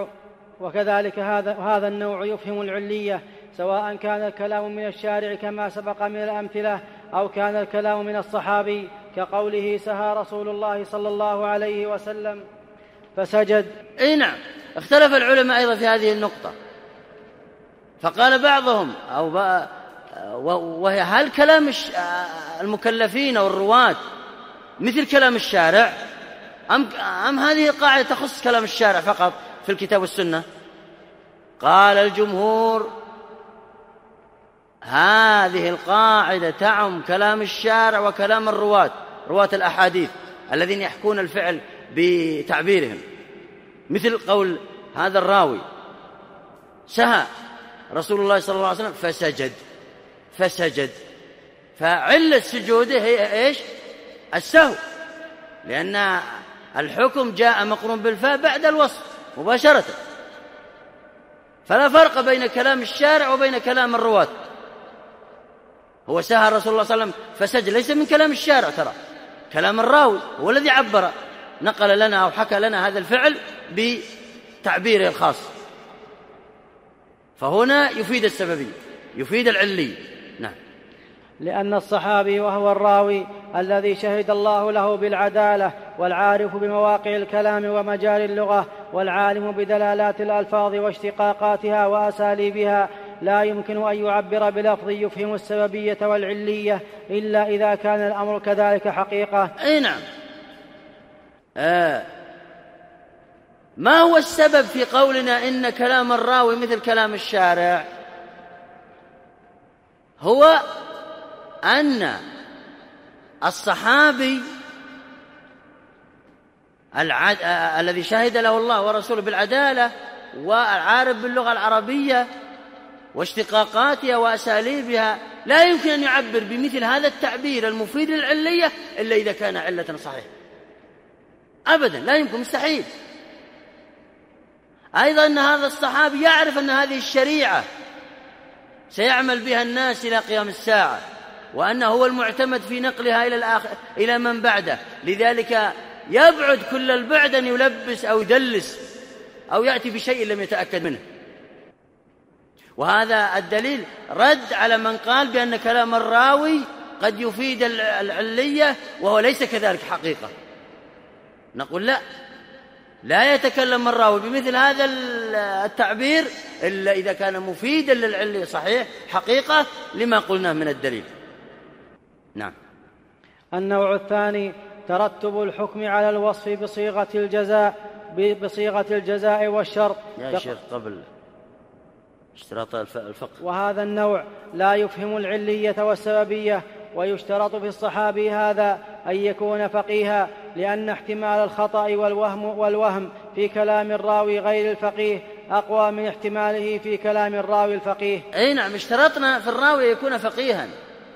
النوع يفهم العلية، سواء كان الكلام من الشارع كما سبق من الأمثلة، أو كان الكلام من الصحابي كقوله سهى رسول الله صلى الله عليه وسلم فسجد. نعم. اختلف العلماء أيضا في هذه النقطة، فقال بعضهم وهي هل كلام المكلفين أو الرواة مثل كلام الشارع أم هذه القاعدة تخص كلام الشارع فقط في الكتاب والسنة؟ قال الجمهور هذه القاعدة تعم كلام الشارع وكلام رواة الأحاديث الذين يحكون الفعل بتعبيرهم، مثل قول هذا الراوي سهى رسول الله صلى الله عليه وسلم فسجد، فعلة سجوده هي إيش؟ السهو، لأن الحكم جاء مقرون بالفاء بعد الوصف مباشرة، فلا فرق بين كلام الشارع وبين كلام الرواة. هو سهى رسول الله صلى الله عليه وسلم فسجد ليس من كلام الشارع، ترى كلام الراوي هو الذي عبر، نقل لنا أو حكى لنا هذا الفعل بتعبيره الخاص، فهنا يفيد السببية، يفيد العلي. نعم. لأن الصحابي وهو الراوي الذي شهد الله له بالعدالة، والعارف بمواقع الكلام ومجال اللغة، والعالم بدلالات الألفاظ واشتقاقاتها وأساليبها، لا يمكن أن يعبر بلفظ يفهم السببية والعلية إلا إذا كان الأمر كذلك حقيقة. نعم. ما هو السبب في قولنا إن كلام الراوي مثل كلام الشارع؟ هو أن الصحابي الذي شهد له الله ورسوله بالعدالة والعارف باللغة العربية واشتقاقاتها وأساليبها لا يمكن أن يعبر بمثل هذا التعبير المفيد للعلية إلا إذا كان علة صحيحة، أبدا لا يمكن، مستحيل. أيضا أن هذا الصحابي يعرف أن هذه الشريعة سيعمل بها الناس إلى قيام الساعة، وأنه هو المعتمد في نقلها إلى من بعده، لذلك يبعد كل البعد أن يلبس أو يدلس أو يأتي بشيء لم يتأكد منه. وهذا الدليل رد على من قال بأن كلام الراوي قد يفيد العلية وهو ليس كذلك حقيقة. نقول لا يتكلم الراوي بمثل هذا التعبير إلا إذا كان مفيدا للعلة صحيح حقيقة لما قلناه من الدليل. نعم. النوع الثاني ترتب الحكم على الوصف بصيغة الجزاء والشرط. يا شيخ قبل اشتراط الفقه. وهذا النوع لا يفهم العلية والسببية، ويشترط في الصحابي هذا أن يكون فقيها، لأن احتمال الخطأ والوهم في كلام الراوي غير الفقيه أقوى من احتماله في كلام الراوي الفقيه. أي نعم، اشترطنا في الراوي أن يكون فقيها،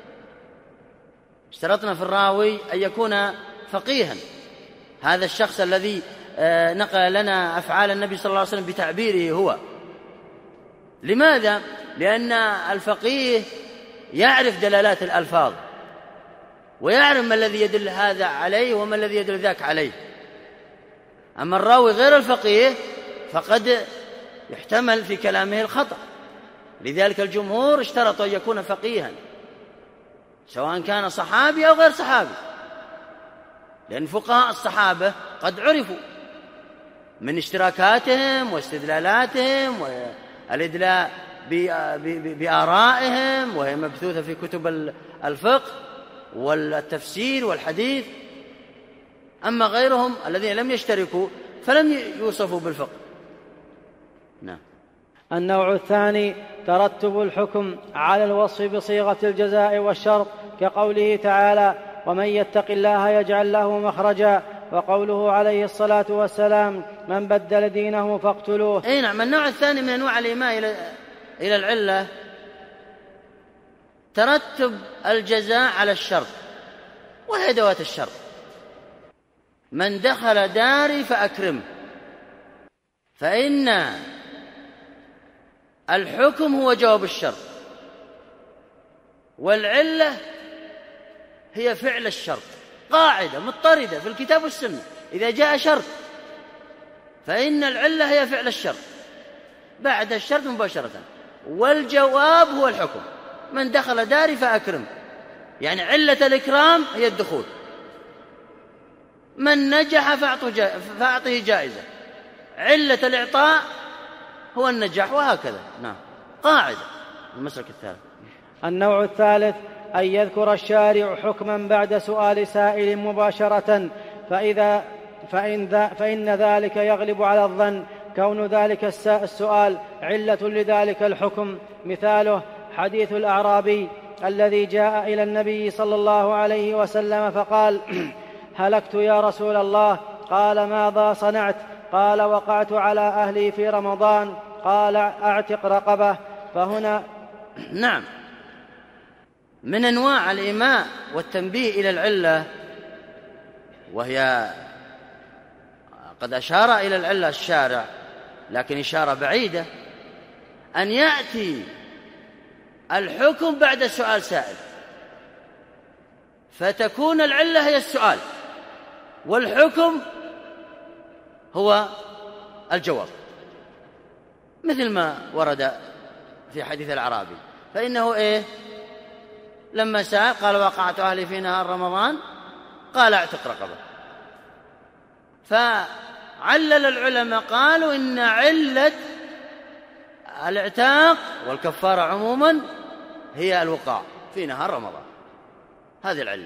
اشترطنا في الراوي أن يكون فقيها، هذا الشخص الذي نقل لنا أفعال النبي صلى الله عليه وسلم بتعبيره هو. لماذا؟ لأن الفقيه يعرف دلالات الألفاظ ويعرف ما الذي يدل هذا عليه وما الذي يدل ذاك عليه. أما الراوي غير الفقيه فقد يحتمل في كلامه الخطأ، لذلك الجمهور اشترطوا أن يكون فقيها سواء كان صحابي أو غير صحابي، لأن فقهاء الصحابة قد عرفوا من اشتراكاتهم واستدلالاتهم والإدلاء بآرائهم، وهي مبثوثة في كتب الفقه والتفسير والحديث. أما غيرهم الذين لم يشتركوا فلم يوصفوا بالفقه. نعم. النوع الثاني ترتب الحكم على الوصف بصيغة الجزاء والشرط، كقوله تعالى: ومن يتق الله يجعل له مخرجا، وقوله عليه الصلاة والسلام: من بدل دينه فاقتلوه. أي نعم. النوع الثاني من أنواع الإيماء إلى العلة ترتب الجزاء على الشرط، وهي أدوات الشرط. من دخل داري فأكرمه، فإن الحكم هو جواب الشرط، والعلة هي فعل الشرط، قاعدة مضطردة في الكتاب والسنة، إذا جاء شرط فإن العلة هي فعل الشرط بعد الشرط مباشرة، والجواب هو الحكم. من دخل داري فأكرم، يعني علة الإكرام هي الدخول. من نجح فأعطه جائزة، علة الإعطاء هو النجاح، وهكذا. نعم، قاعدة. المسلك الثالث. النوع الثالث أن يذكر الشارع حكما بعد سؤال سائل مباشرة، فإن ذلك يغلب على الظن كون ذلك السؤال علة لذلك الحكم. مثاله حديث الأعرابي الذي جاء إلى النبي صلى الله عليه وسلم فقال: هلكت يا رسول الله. قال: ماذا صنعت؟ قال: وقعت على أهلي في رمضان. قال: أعتق رقبة. فهنا نعم، من أنواع الإيماء والتنبيه إلى العلة، وهي قد أشار إلى العلة الشارع لكن إشارة بعيدة، أن يأتي الحكم بعد سؤال سائل، فتكون العلة هي السؤال والحكم هو الجواب، مثل ما ورد في حديث الأعرابي، فإنه لما سأل قال: وقعت أهلي في نهار رمضان. قال: اعتق رقبة. فعلل العلماء قالوا إن علة الاعتاق والكفارة عموما هي الوقاع في نهار رمضان، هذه العلة.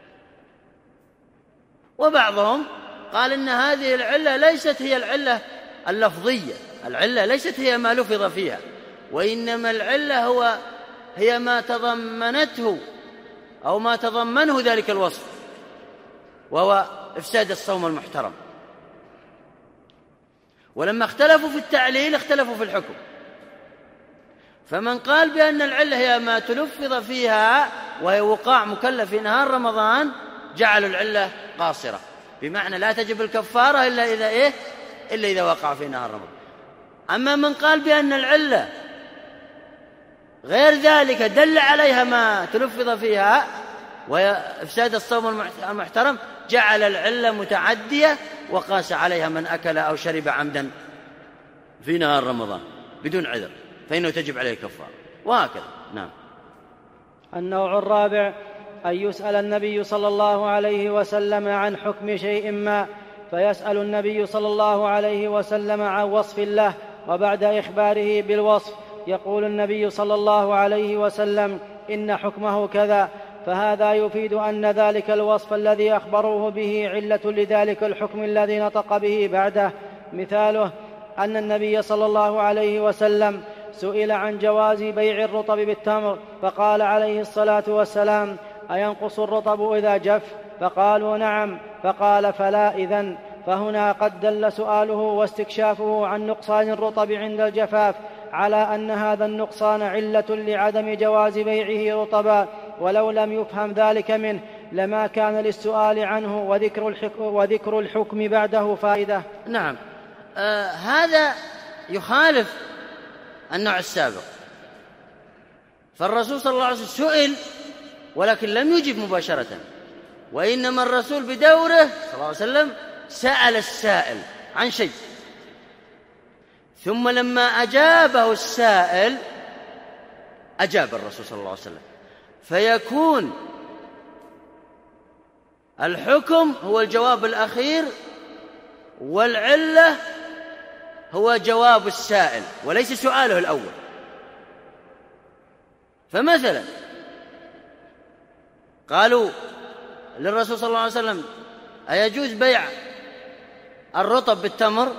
وبعضهم قال إن هذه العلة ليست هي العلة اللفظية، العلة ليست هي ما لفظ فيها، وإنما العلة هي ما تضمنته أو ما تضمنه ذلك الوصف، وهو إفساد الصوم المحترم. ولما اختلفوا في التعليل اختلفوا في الحكم، فمن قال بأن العلة هي ما تلفظ فيها وهي وقاع مكلف في نهار رمضان جعلوا العلة قاصرة، بمعنى لا تجب الكفارة إلا إذا وقع في نهار رمضان. أما من قال بأن العلة غير ذلك دل عليها ما تلفظ فيها وهي إفساد الصوم المحترم جعل العلة متعدية وقاس عليها من أكل أو شرب عمدا في نهار رمضان بدون عذر فإنه تجب عليه الكفارة، وهكذا. نعم. النوع الرابع أن يسأل النبي صلى الله عليه وسلم عن حكم شيء ما، فيسأل النبي صلى الله عليه وسلم عن وصف الله، وبعد إخباره بالوصف يقول النبي صلى الله عليه وسلم: إن حكمه كذا، فهذا يفيد أن ذلك الوصف الذي أخبروه به علة لذلك الحكم الذي نطق به بعده. مثاله أن النبي صلى الله عليه وسلم سئل عن جواز بيع الرطب بالتمر، فقال عليه الصلاة والسلام: أينقص الرطب إذا جف؟ فقالوا: نعم. فقال: فلا إذن. فهنا قد دل سؤاله واستكشافه عن نقصان الرطب عند الجفاف على أن هذا النقصان علة لعدم جواز بيعه رطبا، ولو لم يفهم ذلك منه لما كان للسؤال عنه وذكر الحكم بعده فائدة. نعم. هذا يخالف النوع السابق، فالرسول صلى الله عليه وسلم سئل ولكن لم يجب مباشرة، وإنما الرسول بدوره صلى الله عليه وسلم سأل السائل عن شيء، ثم لما أجابه السائل أجاب الرسول صلى الله عليه وسلم، فيكون الحكم هو الجواب الأخير والعلة هو جواب السائل وليس سؤاله الأول. فمثلا قالوا للرسول صلى الله عليه وسلم: أيجوز بيع الرطب بالتمر؟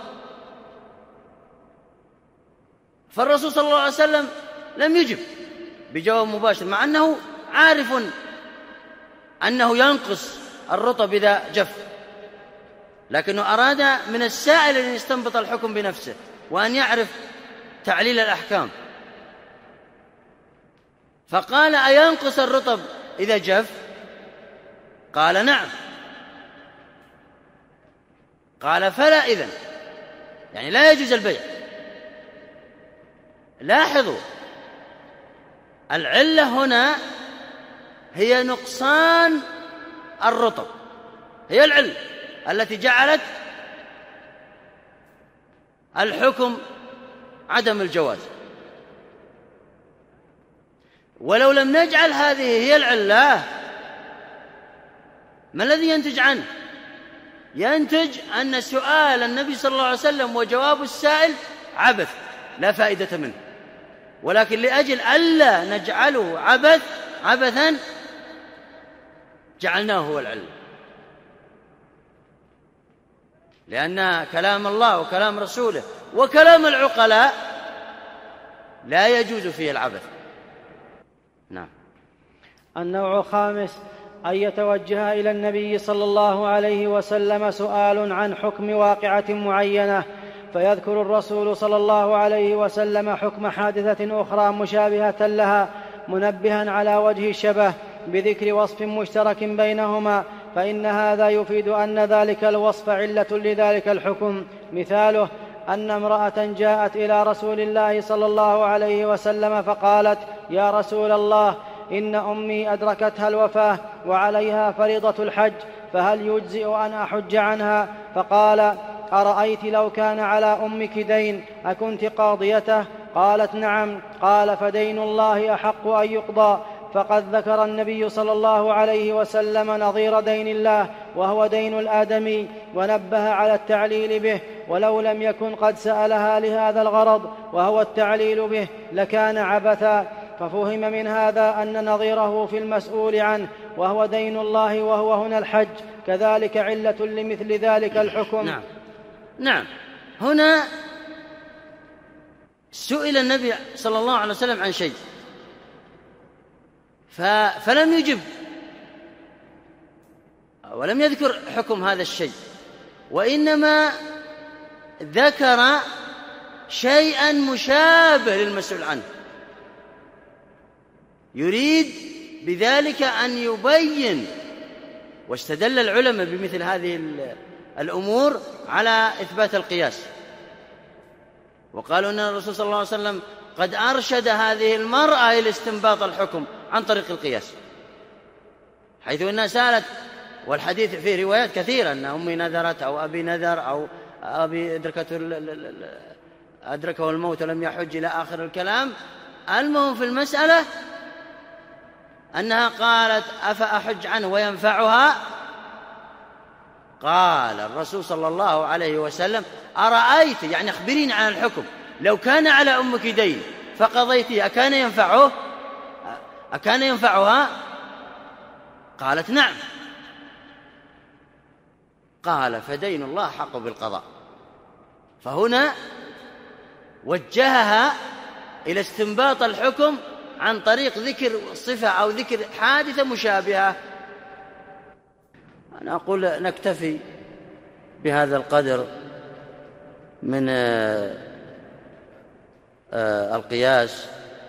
فالرسول صلى الله عليه وسلم لم يجب بجواب مباشر، مع أنه عارف أنه ينقص الرطب إذا جف، لكنه أراد من السائل أن يستنبط الحكم بنفسه وأن يعرف تعليل الأحكام، فقال: أينقص الرطب إذا جف؟ قال: نعم. قال: فلا إذن، يعني لا يجوز البيع. لاحظوا العلة هنا هي نقصان الرطب، هي العلة التي جعلت الحكم عدم الجواز. ولو لم نجعل هذه هي العلة، ما الذي ينتج عنه؟ ينتج أن سؤال النبي صلى الله عليه وسلم وجواب السائل عبث لا فائدة منه، ولكن لأجل ألا نجعله عبثا جعلناه هو العلة، لأن كلام الله وكلام رسوله وكلام العقلاء لا يجوز فيه العبث. نعم. النوع الخامس أن يتوجه إلى النبي صلى الله عليه وسلم سؤال عن حكم واقعة معينة، فيذكر الرسول صلى الله عليه وسلم حكم حادثة أخرى مشابهة لها، منبها على وجه الشبه بذكر وصف مشترك بينهما، فإن هذا يفيد أن ذلك الوصف علة لذلك الحكم. مثاله أن امرأة جاءت إلى رسول الله صلى الله عليه وسلم فقالت: يا رسول الله، إن أمي أدركتها الوفاة وعليها فريضة الحج، فهل يجزئ أن أحج عنها؟ فقال: أرأيت لو كان على أمك دين أكنت قاضيته؟ قالت: نعم. قال: فدين الله أحق أن يقضى. فقد ذكر النبي صلى الله عليه وسلم نظير دين الله وهو دين الآدمي، ونبه على التعليل به، ولو لم يكن قد سألها لهذا الغرض وهو التعليل به لكان عبثا. ففهم من هذا أن نظيره في المسؤول عنه وهو دين الله وهو هنا الحج كذلك علة لمثل ذلك الحكم. نعم. هنا سئل النبي صلى الله عليه وسلم عن شيء فلم يجب ولم يذكر حكم هذا الشيء، وإنما ذكر شيئا مشابه للمسؤول عنه، يريد بذلك أن يبين. واستدل العلماء بمثل هذه الأمور على إثبات القياس، وقالوا أن الرسول صلى الله عليه وسلم قد أرشد هذه المرأة إلى استنباط الحكم عن طريق القياس، حيث أنها سألت، والحديث فيه روايات كثيرة أن أمي نذرت أو أبي نذر أو أبي أدركه الموت ولم يحج إلى آخر الكلام. المهم في المسألة أنها قالت: أفأحج عنه وينفعها؟ قال الرسول صلى الله عليه وسلم: أرأيت، يعني أخبرين عن الحكم، لو كان على أمك دين فقضيته أكان ينفعها؟ قالت: نعم. قال: فدين الله حق بالقضاء. فهنا وجهها إلى استنباط الحكم عن طريق ذكر صفة أو ذكر حادثة مشابهة. أنا أقول نكتفي بهذا القدر من القياس،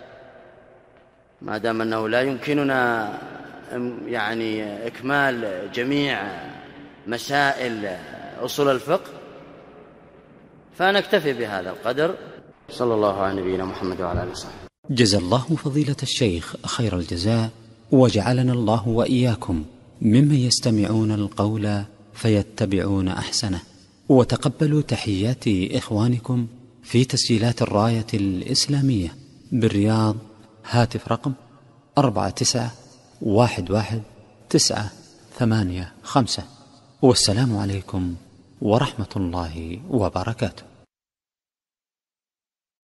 ما دام أنه لا يمكننا يعني إكمال جميع مسائل أصول الفقه، فنكتفي بهذا القدر. صلى الله على نبينا محمد وعلى آله وصحبه. جزا الله فضيلة الشيخ خير الجزاء، وجعلنا الله وإياكم ممن يستمعون القول فيتبعون أحسنه. وتقبلوا تحيات إخوانكم في تسجيلات الراية الإسلامية بالرياض، هاتف رقم 49111985. والسلام عليكم ورحمة الله وبركاته.